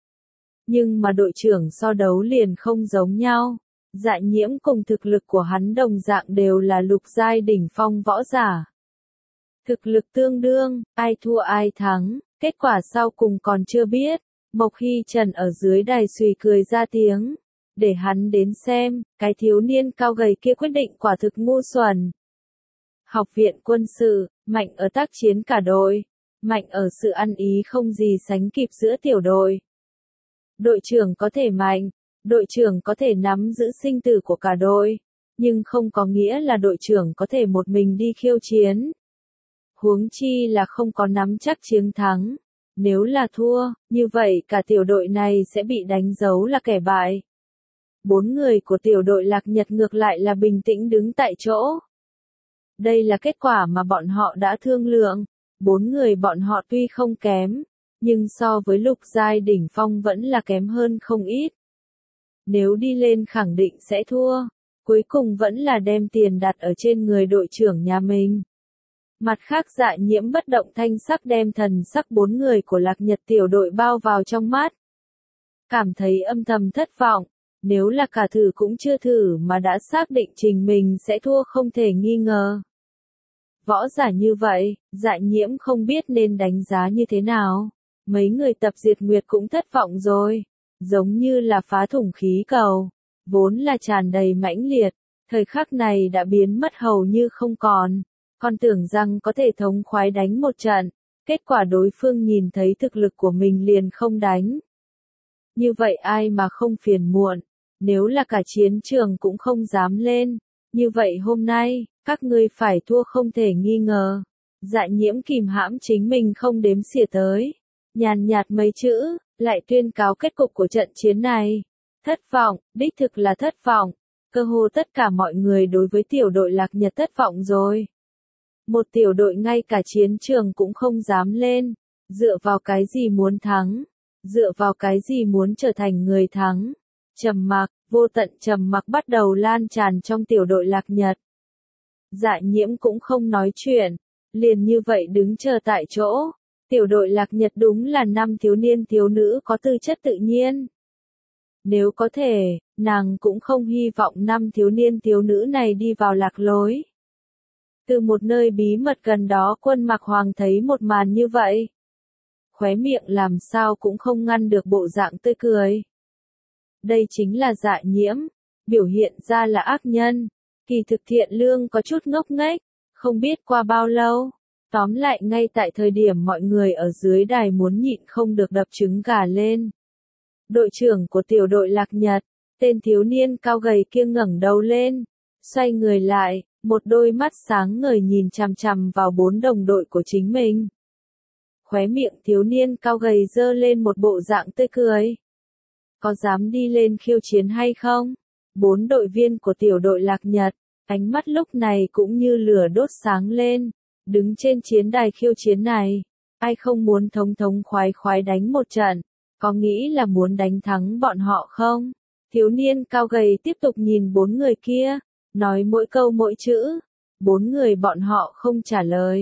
Nhưng mà đội trưởng so đấu liền không giống nhau. Dạ Nhiễm cùng thực lực của hắn đồng dạng đều là lục giai đỉnh phong võ giả. Thực lực tương đương, ai thua ai thắng, kết quả sau cùng còn chưa biết. Mộc Hy Trần ở dưới đài xùy cười ra tiếng. Để hắn đến xem, cái thiếu niên cao gầy kia quyết định quả thực ngu xuẩn. Học viện quân sự, mạnh ở tác chiến cả đội, mạnh ở sự ăn ý không gì sánh kịp giữa tiểu đội. Đội trưởng có thể mạnh, đội trưởng có thể nắm giữ sinh tử của cả đội, nhưng không có nghĩa là đội trưởng có thể một mình đi khiêu chiến. Huống chi là không có nắm chắc chiến thắng. Nếu là thua, như vậy cả tiểu đội này sẽ bị đánh dấu là kẻ bại. Bốn người của tiểu đội Lạc Nhật ngược lại là bình tĩnh đứng tại chỗ. Đây là kết quả mà bọn họ đã thương lượng. Bốn người bọn họ tuy không kém, nhưng so với lục giai đỉnh phong vẫn là kém hơn không ít. Nếu đi lên khẳng định sẽ thua, cuối cùng vẫn là đem tiền đặt ở trên người đội trưởng nhà mình. Mặt khác Dạ Nhiễm bất động thanh sắc đem thần sắc bốn người của Lạc Nhật tiểu đội bao vào trong mắt. Cảm thấy âm thầm thất vọng, nếu là cả thử cũng chưa thử mà đã xác định trình mình sẽ thua không thể nghi ngờ. Võ giả như vậy, Dạ Nhiễm không biết nên đánh giá như thế nào. Mấy người tập diệt nguyệt cũng thất vọng rồi, giống như là phá thủng khí cầu, vốn là tràn đầy mãnh liệt, thời khắc này đã biến mất hầu như không còn. Còn tưởng rằng có thể thống khoái đánh một trận, kết quả đối phương nhìn thấy thực lực của mình liền không đánh. Như vậy ai mà không phiền muộn, nếu là cả chiến trường cũng không dám lên, như vậy hôm nay, các ngươi phải thua không thể nghi ngờ. Dạ Nhiễm kìm hãm chính mình không đếm xỉa tới, nhàn nhạt mấy chữ, lại tuyên cáo kết cục của trận chiến này. Thất vọng, đích thực là thất vọng, cơ hồ tất cả mọi người đối với tiểu đội Lạc Nhật thất vọng rồi. Một tiểu đội ngay cả chiến trường cũng không dám lên, dựa vào cái gì muốn thắng, dựa vào cái gì muốn trở thành người thắng. Trầm mặc, vô tận trầm mặc bắt đầu lan tràn trong tiểu đội Lạc Nhật. Dạ Nhiễm cũng không nói chuyện, liền như vậy đứng chờ tại chỗ. Tiểu đội Lạc Nhật đúng là năm thiếu niên thiếu nữ có tư chất tự nhiên. Nếu có thể, nàng cũng không hy vọng năm thiếu niên thiếu nữ này đi vào lạc lối. Từ một nơi bí mật gần đó Quân Mặc Hoàng thấy một màn như vậy. Khóe miệng làm sao cũng không ngăn được bộ dạng tươi cười. Đây chính là Dạ Nhiễm, biểu hiện ra là ác nhân, kỳ thực thiện lương có chút ngốc nghếch, không biết qua bao lâu. Tóm lại ngay tại thời điểm mọi người ở dưới đài muốn nhịn không được đập trứng gà lên. Đội trưởng của tiểu đội Lạc Nhật, tên thiếu niên cao gầy kia ngẩng đầu lên, xoay người lại, một đôi mắt sáng ngời nhìn chằm chằm vào bốn đồng đội của chính mình. Khóe miệng thiếu niên cao gầy dơ lên một bộ dạng tươi cười. Có dám đi lên khiêu chiến hay không? Bốn đội viên của tiểu đội Lạc Nhật, ánh mắt lúc này cũng như lửa đốt sáng lên. Đứng trên chiến đài khiêu chiến này, ai không muốn thống thống khoái khoái đánh một trận, có nghĩ là muốn đánh thắng bọn họ không? Thiếu niên cao gầy tiếp tục nhìn bốn người kia, nói mỗi câu mỗi chữ, bốn người bọn họ không trả lời.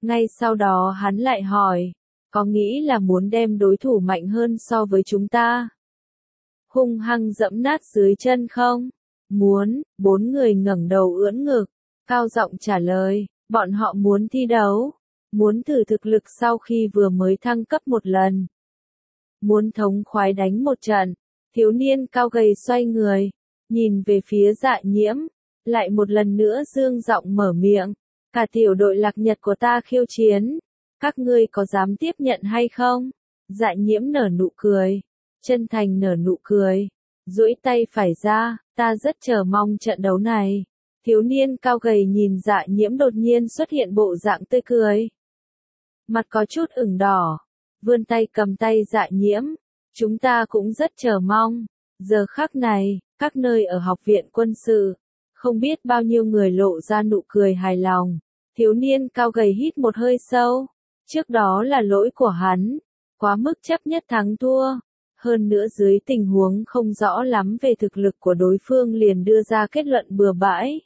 Ngay sau đó hắn lại hỏi, có nghĩ là muốn đem đối thủ mạnh hơn so với chúng ta? Hung hăng dẫm nát dưới chân không? Muốn, bốn người ngẩng đầu ưỡn ngực, cao giọng trả lời, bọn họ muốn thi đấu, muốn thử thực lực sau khi vừa mới thăng cấp một lần. Muốn thống khoái đánh một trận, thiếu niên cao gầy xoay người, nhìn về phía Dạ Nhiễm, lại một lần nữa dương giọng mở miệng, cả tiểu đội Lạc Nhật của ta khiêu chiến, các ngươi có dám tiếp nhận hay không? Dạ Nhiễm nở nụ cười, chân thành nở nụ cười, duỗi tay phải ra, ta rất chờ mong trận đấu này. Thiếu niên cao gầy nhìn Dạ Nhiễm đột nhiên xuất hiện bộ dạng tươi cười. Mặt có chút ửng đỏ, vươn tay cầm tay Dạ Nhiễm, chúng ta cũng rất chờ mong. Giờ khắc này, các nơi ở học viện quân sự, không biết bao nhiêu người lộ ra nụ cười hài lòng. Thiếu niên cao gầy hít một hơi sâu, trước đó là lỗi của hắn, quá mức chấp nhất thắng thua. Hơn nữa dưới tình huống không rõ lắm về thực lực của đối phương liền đưa ra kết luận bừa bãi.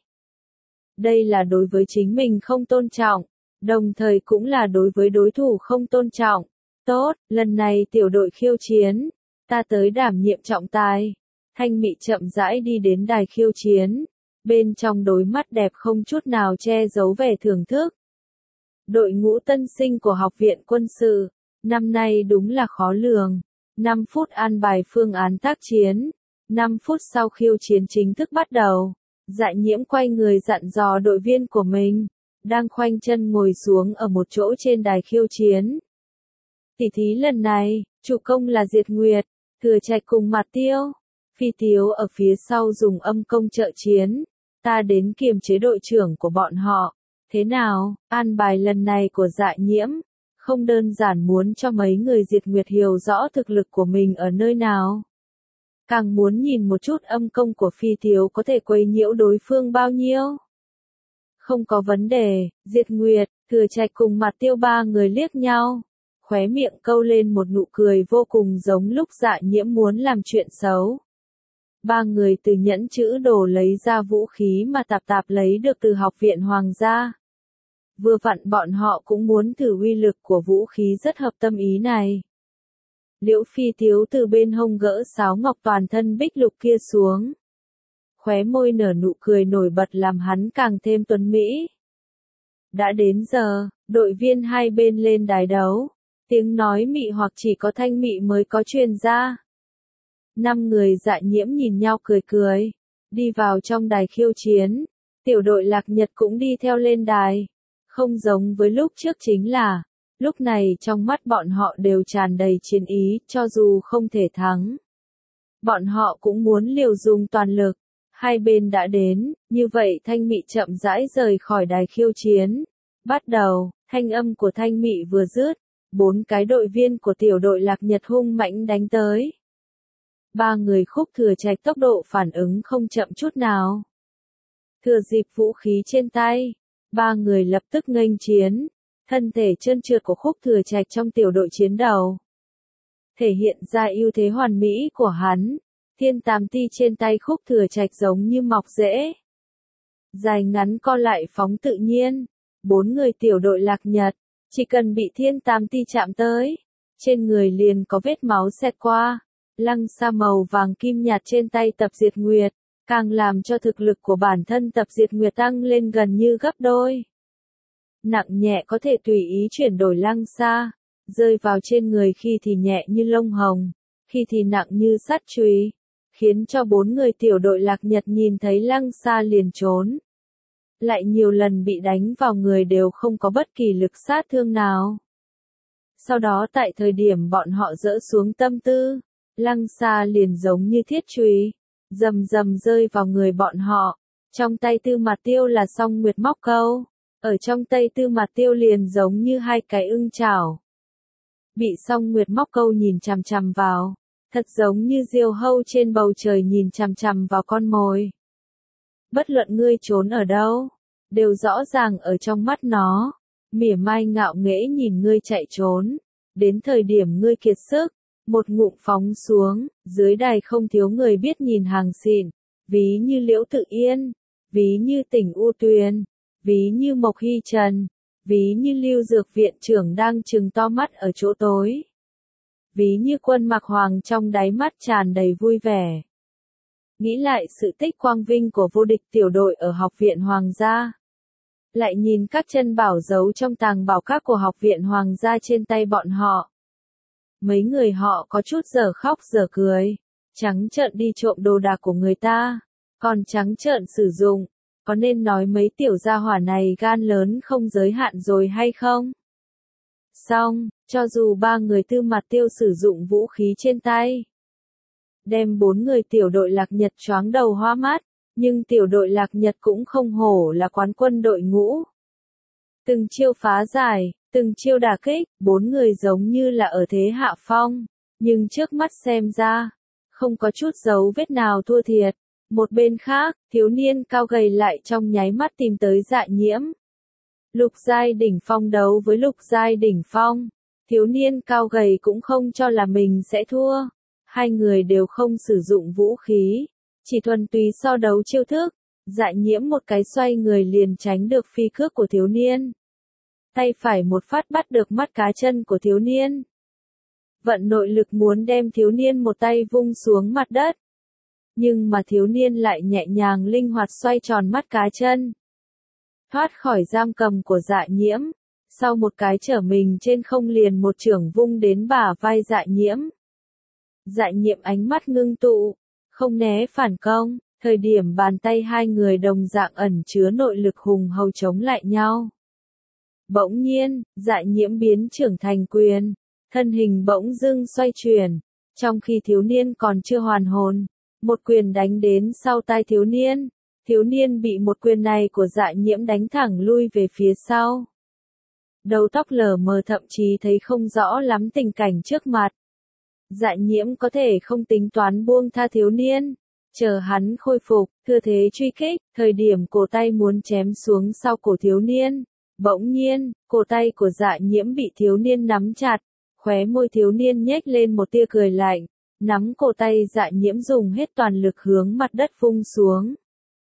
Đây là đối với chính mình không tôn trọng, đồng thời cũng là đối với đối thủ không tôn trọng. Tốt, lần này tiểu đội khiêu chiến, ta tới đảm nhiệm trọng tài. Thanh Mị chậm rãi đi đến đài khiêu chiến, bên trong đôi mắt đẹp không chút nào che giấu vẻ thưởng thức. Đội ngũ tân sinh của học viện quân sự, năm nay đúng là khó lường. năm phút an bài phương án tác chiến, năm phút sau khiêu chiến chính thức bắt đầu. Dạ Nhiễm quay người dặn dò đội viên của mình, đang khoanh chân ngồi xuống ở một chỗ trên đài khiêu chiến. Tỷ thí lần này, chủ công là Diệt Nguyệt, Thừa Trạch cùng Mạt Tiêu, Phi Tiếu ở phía sau dùng âm công trợ chiến, ta đến kiềm chế đội trưởng của bọn họ. Thế nào, an bài lần này của Dạ Nhiễm, không đơn giản muốn cho mấy người Diệt Nguyệt hiểu rõ thực lực của mình ở nơi nào. Càng muốn nhìn một chút âm công của Phi Tiếu có thể quấy nhiễu đối phương bao nhiêu. Không có vấn đề, Diệt Nguyệt, Thừa Trạch cùng Mạt Tiêu ba người liếc nhau, khóe miệng câu lên một nụ cười vô cùng giống lúc Dạ Nhiễm muốn làm chuyện xấu. Ba người từ nhẫn chữ đồ lấy ra vũ khí mà tạp tạp lấy được từ học viện hoàng gia. Vừa vặn bọn họ cũng muốn thử uy lực của vũ khí rất hợp tâm ý này. Liễu Phi Tiếu từ bên hông gỡ sáo ngọc toàn thân bích lục kia xuống. Khóe môi nở nụ cười nổi bật làm hắn càng thêm tuấn mỹ. Đã đến giờ, đội viên hai bên lên đài đấu. Tiếng nói mị hoặc chỉ có Thanh Mị mới có truyền ra. Năm người Dạ Nhiễm nhìn nhau cười cười, đi vào trong đài khiêu chiến. Tiểu đội Lạc Nhật cũng đi theo lên đài. Không giống với lúc trước chính là, lúc này trong mắt bọn họ đều tràn đầy chiến ý, cho dù không thể thắng. Bọn họ cũng muốn liều dùng toàn lực. Hai bên đã đến, như vậy Thanh Mị chậm rãi rời khỏi đài khiêu chiến. Bắt đầu, thanh âm của Thanh Mị vừa dứt, bốn cái đội viên của tiểu đội Lạc Nhật hung mãnh đánh tới. Ba người Khúc Thừa Trạch tốc độ phản ứng không chậm chút nào. Thừa dịp vũ khí trên tay, ba người lập tức nghênh chiến, thân thể trơn trượt của Khúc Thừa Trạch trong tiểu đội chiến đầu. Thể hiện ra ưu thế hoàn mỹ của hắn, thiên tam ti trên tay Khúc Thừa Trạch giống như mọc rễ. Dài ngắn co lại phóng tự nhiên, bốn người tiểu đội Lạc Nhật, chỉ cần bị thiên tam ti chạm tới, trên người liền có vết máu xẹt qua. Lăng sa màu vàng kim nhạt trên tay Tập Diệt Nguyệt, càng làm cho thực lực của bản thân Tập Diệt Nguyệt tăng lên gần như gấp đôi. Nặng nhẹ có thể tùy ý chuyển đổi lăng sa, rơi vào trên người khi thì nhẹ như lông hồng, khi thì nặng như sắt chùy, khiến cho bốn người tiểu đội Lạc Nhật nhìn thấy lăng sa liền trốn. Lại nhiều lần bị đánh vào người đều không có bất kỳ lực sát thương nào. Sau đó tại thời điểm bọn họ dỡ xuống tâm tư, lăng sa liền giống như thiết chùy, rầm rầm rơi vào người bọn họ. Trong tay Tư Mạt Tiêu là song nguyệt móc câu, ở trong tay Tư Mạt Tiêu liền giống như hai cái ưng chảo. Bị song nguyệt móc câu nhìn chằm chằm vào, thật giống như diều hâu trên bầu trời nhìn chằm chằm vào con mồi. Bất luận ngươi trốn ở đâu, đều rõ ràng ở trong mắt nó, mỉa mai ngạo nghễ nhìn ngươi chạy trốn, đến thời điểm ngươi kiệt sức, một ngụm phóng xuống, dưới đài không thiếu người biết nhìn hàng xịn, ví như Liễu Tự Yên, ví như Tỉnh U Tuyền, ví như Mộc Hy Trần, Ví như Lưu Dược viện trưởng đang trừng to mắt ở chỗ tối. Ví như Quân Mặc Hoàng trong đáy mắt tràn đầy vui vẻ. Nghĩ lại sự tích quang vinh của vô địch tiểu đội ở học viện Hoàng gia. Lại nhìn các chân bảo giấu trong tàng bảo các của học viện Hoàng gia trên tay bọn họ. Mấy người họ có chút giờ khóc giờ cười. Trắng trợn đi trộm đồ đạc của người ta. Còn trắng trợn sử dụng. Có nên nói mấy tiểu gia hỏa này gan lớn không giới hạn rồi hay không? Xong, cho dù ba người Tư Mạt Tiêu sử dụng vũ khí trên tay. Đem bốn người tiểu đội Lạc Nhật choáng đầu hoa mắt. Nhưng tiểu đội Lạc Nhật cũng không hổ là quán quân đội ngũ. Từng chiêu phá giải, từng chiêu đả kích, bốn người giống như là ở thế hạ phong. Nhưng trước mắt xem ra, không có chút dấu vết nào thua thiệt. Một bên khác, thiếu niên cao gầy lại trong nháy mắt tìm tới Dạ Nhiễm. Lục giai đỉnh phong đấu với lục giai đỉnh phong. Thiếu niên cao gầy cũng không cho là mình sẽ thua. Hai người đều không sử dụng vũ khí. Chỉ thuần túy so đấu chiêu thức. Dạ Nhiễm một cái xoay người liền tránh được phi cước của thiếu niên. Tay phải một phát bắt được mắt cá chân của thiếu niên. Vận nội lực muốn đem thiếu niên một tay vung xuống mặt đất. Nhưng mà thiếu niên lại nhẹ nhàng linh hoạt xoay tròn mắt cá chân. Thoát khỏi giam cầm của Dạ Nhiễm. Sau một cái trở mình trên không liền một chưởng vung đến bả vai Dạ Nhiễm. Dạ Nhiễm ánh mắt ngưng tụ. Không né phản công. Thời điểm bàn tay hai người đồng dạng ẩn chứa nội lực hùng hậu chống lại nhau. Bỗng nhiên, Dạ Nhiễm biến trưởng thành quyền. Thân hình bỗng dưng xoay chuyển. Trong khi thiếu niên còn chưa hoàn hồn. Một quyền đánh đến sau tai thiếu niên. Thiếu niên bị một quyền này của Dạ Nhiễm đánh thẳng lui về phía sau. Đầu tóc lờ mờ thậm chí thấy không rõ lắm tình cảnh trước mặt. Dạ Nhiễm có thể không tính toán buông tha thiếu niên. Chờ hắn khôi phục, thừa thế truy kích, thời điểm cổ tay muốn chém xuống sau cổ thiếu niên. Bỗng nhiên, cổ tay của Dạ Nhiễm bị thiếu niên nắm chặt. Khóe môi thiếu niên nhếch lên một tia cười lạnh. Nắm cổ tay Dạ Nhiễm dùng hết toàn lực hướng mặt đất vung xuống.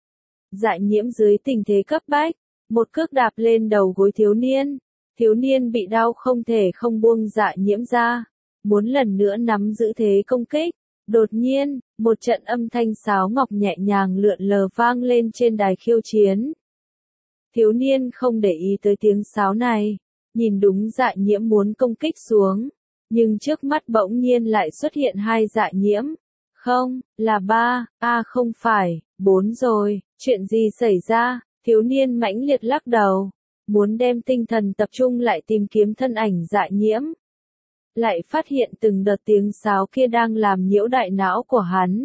Dạ Nhiễm dưới tình thế cấp bách, một cước đạp lên đầu gối thiếu niên. Thiếu niên bị đau không thể không buông Dạ Nhiễm ra, muốn lần nữa nắm giữ thế công kích. Đột nhiên, một trận âm thanh sáo ngọc nhẹ nhàng lượn lờ vang lên trên đài khiêu chiến. Thiếu niên không để ý tới tiếng sáo này, nhìn đúng Dạ Nhiễm muốn công kích xuống. Nhưng trước mắt bỗng nhiên lại xuất hiện hai Dạ Nhiễm. Không, là ba, a à không phải, bốn rồi, chuyện gì xảy ra, thiếu niên mãnh liệt lắc đầu. Muốn đem tinh thần tập trung lại tìm kiếm thân ảnh Dạ Nhiễm. Lại phát hiện từng đợt tiếng sáo kia đang làm nhiễu đại não của hắn.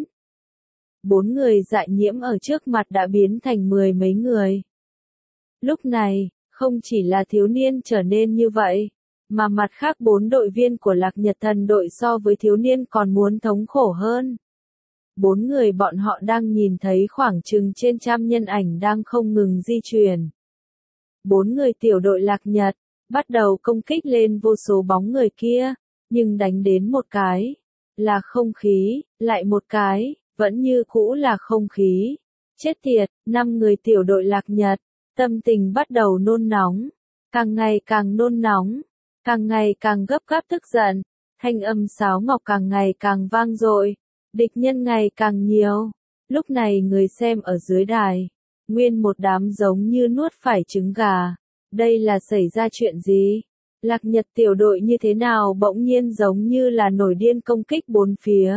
Bốn người Dạ Nhiễm ở trước mặt đã biến thành mười mấy người. Lúc này, không chỉ là thiếu niên trở nên như vậy. Mà mặt khác bốn đội viên của Lạc Nhật Thần đội so với thiếu niên còn muốn thống khổ hơn. Bốn người bọn họ đang nhìn thấy khoảng chừng trên trăm nhân ảnh đang không ngừng di chuyển. Bốn người tiểu đội Lạc Nhật, bắt đầu công kích lên vô số bóng người kia, nhưng đánh đến một cái, là không khí, lại một cái, vẫn như cũ là không khí. Chết tiệt, năm người tiểu đội Lạc Nhật, tâm tình bắt đầu nôn nóng, càng ngày càng nôn nóng. Càng ngày càng gấp gáp tức giận, thanh âm sáo ngọc càng ngày càng vang dội, địch nhân ngày càng nhiều. Lúc này người xem ở dưới đài, nguyên một đám giống như nuốt phải trứng gà. Đây là xảy ra chuyện gì? Lạc Nhật tiểu đội như thế nào bỗng nhiên giống như là nổi điên công kích bốn phía.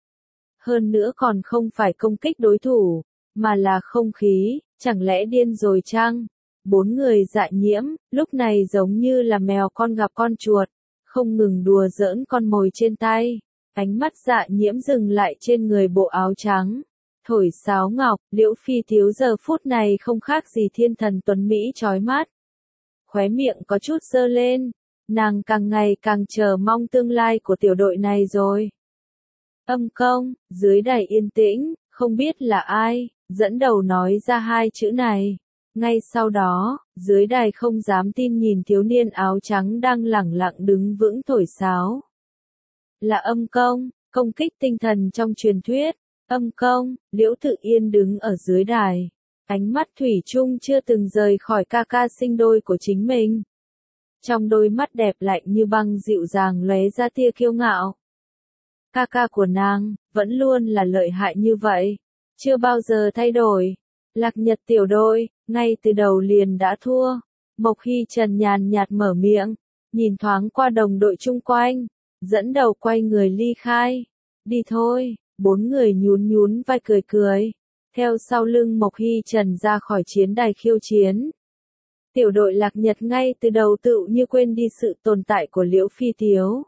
Hơn nữa còn không phải công kích đối thủ, mà là không khí, chẳng lẽ điên rồi chăng? Bốn người Dạ Nhiễm, lúc này giống như là mèo con gặp con chuột, không ngừng đùa giỡn con mồi trên tay. Ánh mắt Dạ Nhiễm dừng lại trên người bộ áo trắng. Thổi sáo ngọc, Liễu Phi thiếu giờ phút này không khác gì thiên thần tuấn Mỹ chói mắt. Khóe miệng có chút giơ lên, nàng càng ngày càng chờ mong tương lai của tiểu đội này rồi. Âm công, dưới đài yên tĩnh, không biết là ai, dẫn đầu nói ra hai chữ này. Ngay sau đó, dưới đài không dám tin nhìn thiếu niên áo trắng đang lẳng lặng đứng vững thổi sáo. Là âm công, công kích tinh thần trong truyền thuyết. Âm công, Liễu Tự Yên đứng ở dưới đài. Ánh mắt thủy chung chưa từng rời khỏi ca ca sinh đôi của chính mình. trong đôi mắt đẹp lạnh như băng dịu dàng lóe ra tia kiêu ngạo. Ca ca của nàng, vẫn luôn là lợi hại như vậy, chưa bao giờ thay đổi. Lạc Nhật tiểu đội, ngay từ đầu liền đã thua. Mộc Hy Trần nhàn nhạt mở miệng, nhìn thoáng qua đồng đội chung quanh, dẫn đầu quay người ly khai. Đi thôi, bốn người nhún nhún vai cười cười, theo sau lưng Mộc Hy Trần ra khỏi chiến đài khiêu chiến. Tiểu đội Lạc Nhật ngay từ đầu tự như quên đi sự tồn tại của Liễu Phi Tiếu.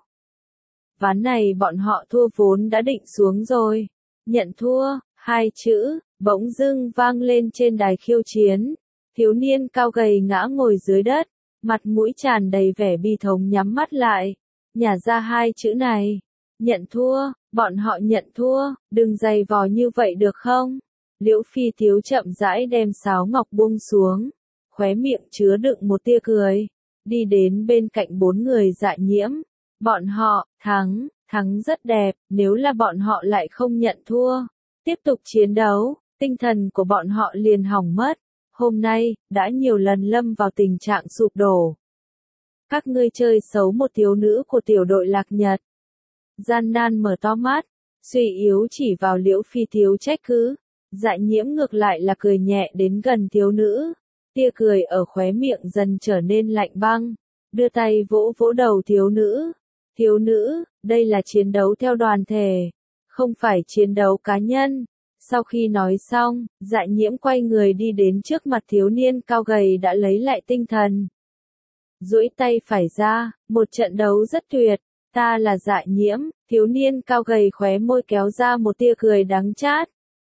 Ván này bọn họ thua vốn đã định xuống rồi. Nhận thua, hai chữ, bỗng dưng vang lên trên đài khiêu chiến. Thiếu niên cao gầy ngã ngồi dưới đất, mặt mũi tràn đầy vẻ bi thống nhắm mắt lại. Nhả ra hai chữ này. Nhận thua, bọn họ nhận thua, đừng giày vò như vậy được không? Liễu Phi Tiếu chậm rãi đem sáo ngọc buông xuống, khóe miệng chứa đựng một tia cười, đi đến bên cạnh bốn người Dạ Nhiễm. Bọn họ, thắng, thắng rất đẹp, nếu là bọn họ lại không nhận thua, tiếp tục chiến đấu, tinh thần của bọn họ liền hỏng mất. Hôm nay, đã nhiều lần lâm vào tình trạng sụp đổ. Các ngươi chơi xấu một thiếu nữ của tiểu đội Lạc Nhật. Gian nan mở to mắt, suy yếu chỉ vào Liễu Phi Tiếu trách cứ. Dạ Nhiễm ngược lại là cười nhẹ đến gần thiếu nữ. Tia cười ở khóe miệng dần trở nên lạnh băng, đưa tay vỗ vỗ đầu thiếu nữ. Thiếu nữ, đây là chiến đấu theo đoàn thể, không phải chiến đấu cá nhân. Sau khi nói xong, Dạ Nhiễm quay người đi đến trước mặt thiếu niên cao gầy đã lấy lại tinh thần. Duỗi tay phải ra, một trận đấu rất tuyệt, ta là Dạ Nhiễm, thiếu niên cao gầy khóe môi kéo ra một tia cười đắng chát.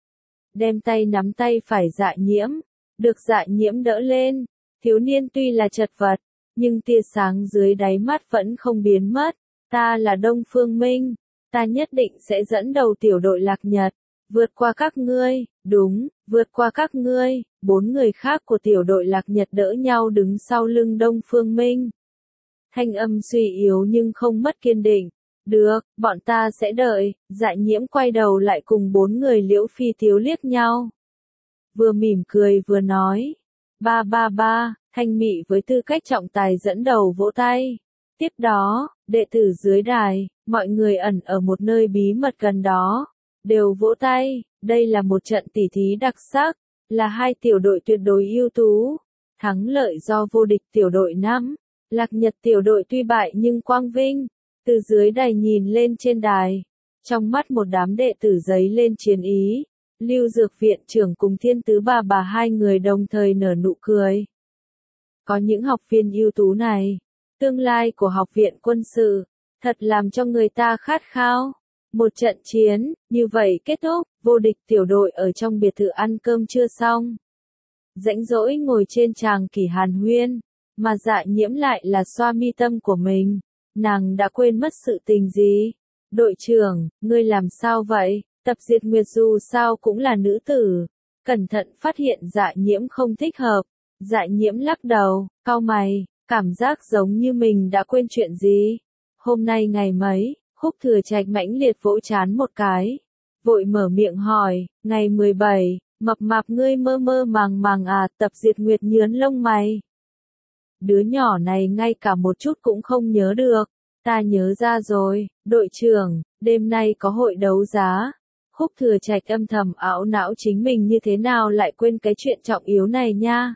Đem tay nắm tay phải Dạ Nhiễm, được Dạ Nhiễm đỡ lên, thiếu niên tuy là chật vật, nhưng tia sáng dưới đáy mắt vẫn không biến mất. Ta là Đông Phương Minh, ta nhất định sẽ dẫn đầu tiểu đội Lạc Nhật, vượt qua các ngươi, đúng, vượt qua các ngươi. Bốn người khác của tiểu đội Lạc Nhật đỡ nhau đứng sau lưng Đông Phương Minh. Thanh âm suy yếu nhưng không mất kiên định. Được, bọn ta sẽ đợi. Dạ Nhiễm quay đầu lại cùng bốn người Liễu Phi Tiếu liếc nhau. Vừa mỉm cười vừa nói. Ba ba ba, Thanh Mị với tư cách trọng tài dẫn đầu vỗ tay. Tiếp đó, đệ tử dưới đài, mọi người ẩn ở một nơi bí mật gần đó, đều vỗ tay. Đây là một trận tỉ thí đặc sắc, là hai tiểu đội tuyệt đối ưu tú. Thắng lợi do vô địch tiểu đội năm, Lạc Nhật tiểu đội tuy bại nhưng quang vinh. Từ dưới đài nhìn lên trên đài, trong mắt một đám đệ tử giấy lên chiến ý. Lưu Dược viện trưởng cùng Thiên Tứ bà bà hai người đồng thời nở nụ cười. Có những học viên ưu tú này, tương lai của học viện quân sự, thật làm cho người ta khát khao. Một trận chiến, như vậy kết thúc, vô địch tiểu đội ở trong biệt thự ăn cơm trưa xong. Rãnh rỗi ngồi trên tràng kỷ hàn huyên, mà Dạ Nhiễm lại là xoa mi tâm của mình. Nàng đã quên mất sự tình gì? Đội trưởng, ngươi làm sao vậy? Tập Diệt Nguyệt dù sao cũng là nữ tử. Cẩn thận phát hiện Dạ Nhiễm không thích hợp. Dạ Nhiễm lắc đầu, cau mày, cảm giác giống như mình đã quên chuyện gì. Hôm nay ngày mấy? Khúc Thừa Trạch mãnh liệt vỗ chán một cái. Vội mở miệng hỏi, ngày mười bảy, mập mạp ngươi mơ mơ màng màng à? Tập Diệt Nguyệt nhướn lông mày. Đứa nhỏ này ngay cả một chút cũng không nhớ được. Ta nhớ ra rồi, đội trưởng, đêm nay có hội đấu giá. Khúc Thừa Trạch âm thầm ảo não chính mình như thế nào lại quên cái chuyện trọng yếu này nha.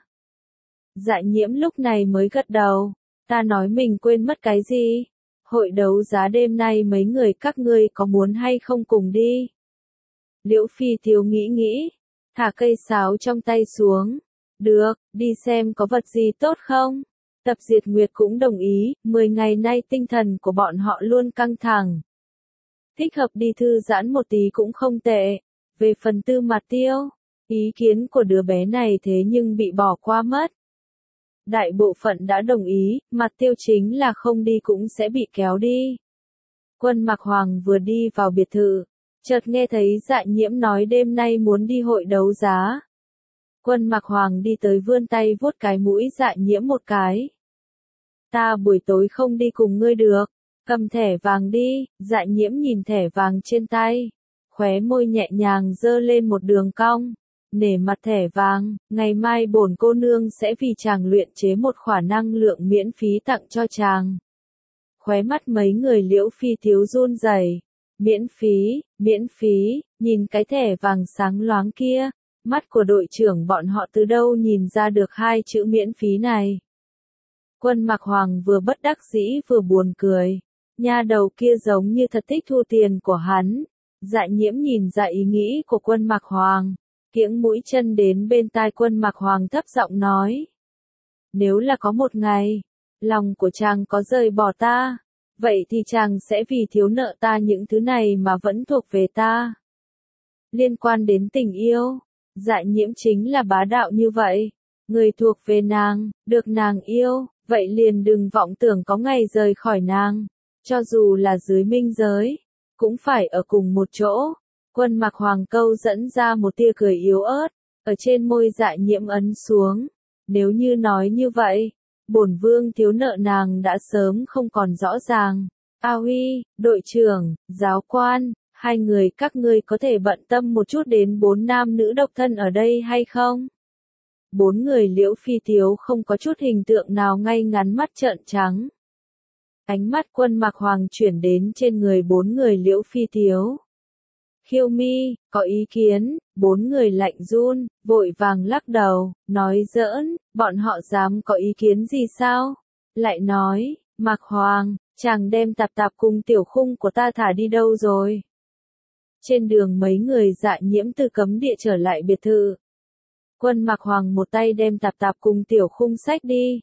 Dạ Nhiễm lúc này mới gật đầu. Ta nói mình quên mất cái gì? Hội đấu giá đêm nay mấy người các ngươi có muốn hay không cùng đi? Liễu Phi Tiếu nghĩ nghĩ, thả cây sáo trong tay xuống. Được, đi xem có vật gì tốt không? Tập Diệt Nguyệt cũng đồng ý, mười ngày nay tinh thần của bọn họ luôn căng thẳng. Thích hợp đi thư giãn một tí cũng không tệ. Về phần Tư Mạt Tiêu, ý kiến của đứa bé này thế nhưng bị bỏ qua mất. Đại bộ phận đã đồng ý, Mạt Tiêu chính là không đi cũng sẽ bị kéo đi. Quân Mạc Hoàng vừa đi vào biệt thự, chợt nghe thấy Dạ Nhiễm nói đêm nay muốn đi hội đấu giá. Quân Mạc Hoàng đi tới vươn tay vuốt cái mũi Dạ Nhiễm một cái. Ta buổi tối không đi cùng ngươi được, cầm thẻ vàng đi. Dạ Nhiễm nhìn thẻ vàng trên tay, khóe môi nhẹ nhàng giơ lên một đường cong. nể mặt thẻ vàng, ngày mai bổn cô nương sẽ vì chàng luyện chế một khỏa năng lượng miễn phí tặng cho chàng. Khóe mắt mấy người Liễu Phi Thiếu run rẩy. Miễn phí, miễn phí, nhìn cái thẻ vàng sáng loáng kia, mắt của đội trưởng bọn họ từ đâu nhìn ra được hai chữ miễn phí này. Quân Mặc Hoàng vừa bất đắc dĩ vừa buồn cười, nha đầu kia giống như thật thích thu tiền của hắn. Dạ Nhiễm nhìn ra ý nghĩ của Quân Mặc Hoàng, kiễng mũi chân đến bên tai Quân Mặc Hoàng thấp giọng nói. Nếu là có một ngày, lòng của chàng có rời bỏ ta, vậy thì chàng sẽ vì thiếu nợ ta những thứ này mà vẫn thuộc về ta. Liên quan đến tình yêu, Dạ Nhiễm chính là bá đạo như vậy. Người thuộc về nàng, được nàng yêu, vậy liền đừng vọng tưởng có ngày rời khỏi nàng. Cho dù là dưới minh giới, cũng phải ở cùng một chỗ. Quân Mặc Hoàng câu dẫn ra một tia cười yếu ớt, ở trên môi Dạ Nhiễm ấn xuống. Nếu như nói như vậy, bổn vương thiếu nợ nàng đã sớm không còn rõ ràng. A Huy, đội trưởng, giáo quan, hai người các ngươi có thể bận tâm một chút đến bốn nam nữ độc thân ở đây hay không? Bốn người Liễu Phi Thiếu không có chút hình tượng nào ngay ngắn mắt trợn trắng. Ánh mắt Quân Mặc Hoàng chuyển đến trên người bốn người Liễu Phi Thiếu. Khiêu Mi, có ý kiến, bốn người lạnh run, vội vàng lắc đầu, nói giỡn, bọn họ dám có ý kiến gì sao? Lại nói, Mặc Hoàng, chàng đem Tạp Tạp cùng Tiểu Khung của ta thả đi đâu rồi? Trên đường mấy người Dạ Nhiễm từ cấm địa trở lại biệt thự. Quân Mặc Hoàng một tay đem Tạp Tạp cùng Tiểu Khung xách đi.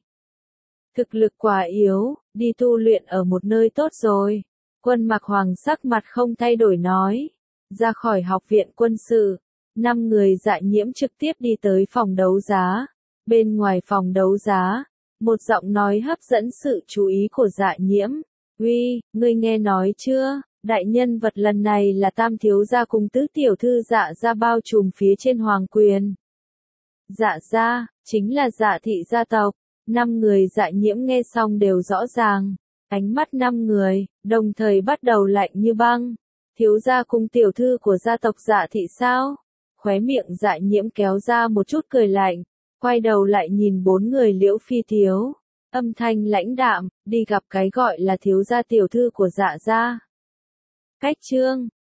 Thực lực quá yếu, đi tu luyện ở một nơi tốt rồi. Quân Mặc Hoàng sắc mặt không thay đổi nói. Ra khỏi học viện quân sự, năm người Dạ Nhiễm trực tiếp đi tới phòng đấu giá. Bên ngoài phòng đấu giá, một giọng nói hấp dẫn sự chú ý của Dạ Nhiễm. Uy, ngươi nghe nói chưa? Đại nhân vật lần này là Tam thiếu gia cùng tứ tiểu thư Dạ gia bao trùm phía trên hoàng quyền. Dạ gia, chính là Dạ thị gia tộc. Năm người Dạ Nhiễm nghe xong đều rõ ràng. Ánh mắt năm người, đồng thời bắt đầu lạnh như băng. Thiếu gia cùng tiểu thư của gia tộc Dạ thị sao? Khóe miệng Dạ Nhiễm kéo ra một chút cười lạnh, quay đầu lại nhìn bốn người Liễu Phi Thiếu. Âm thanh lãnh đạm, đi gặp cái gọi là thiếu gia tiểu thư của Dạ gia. Cách chương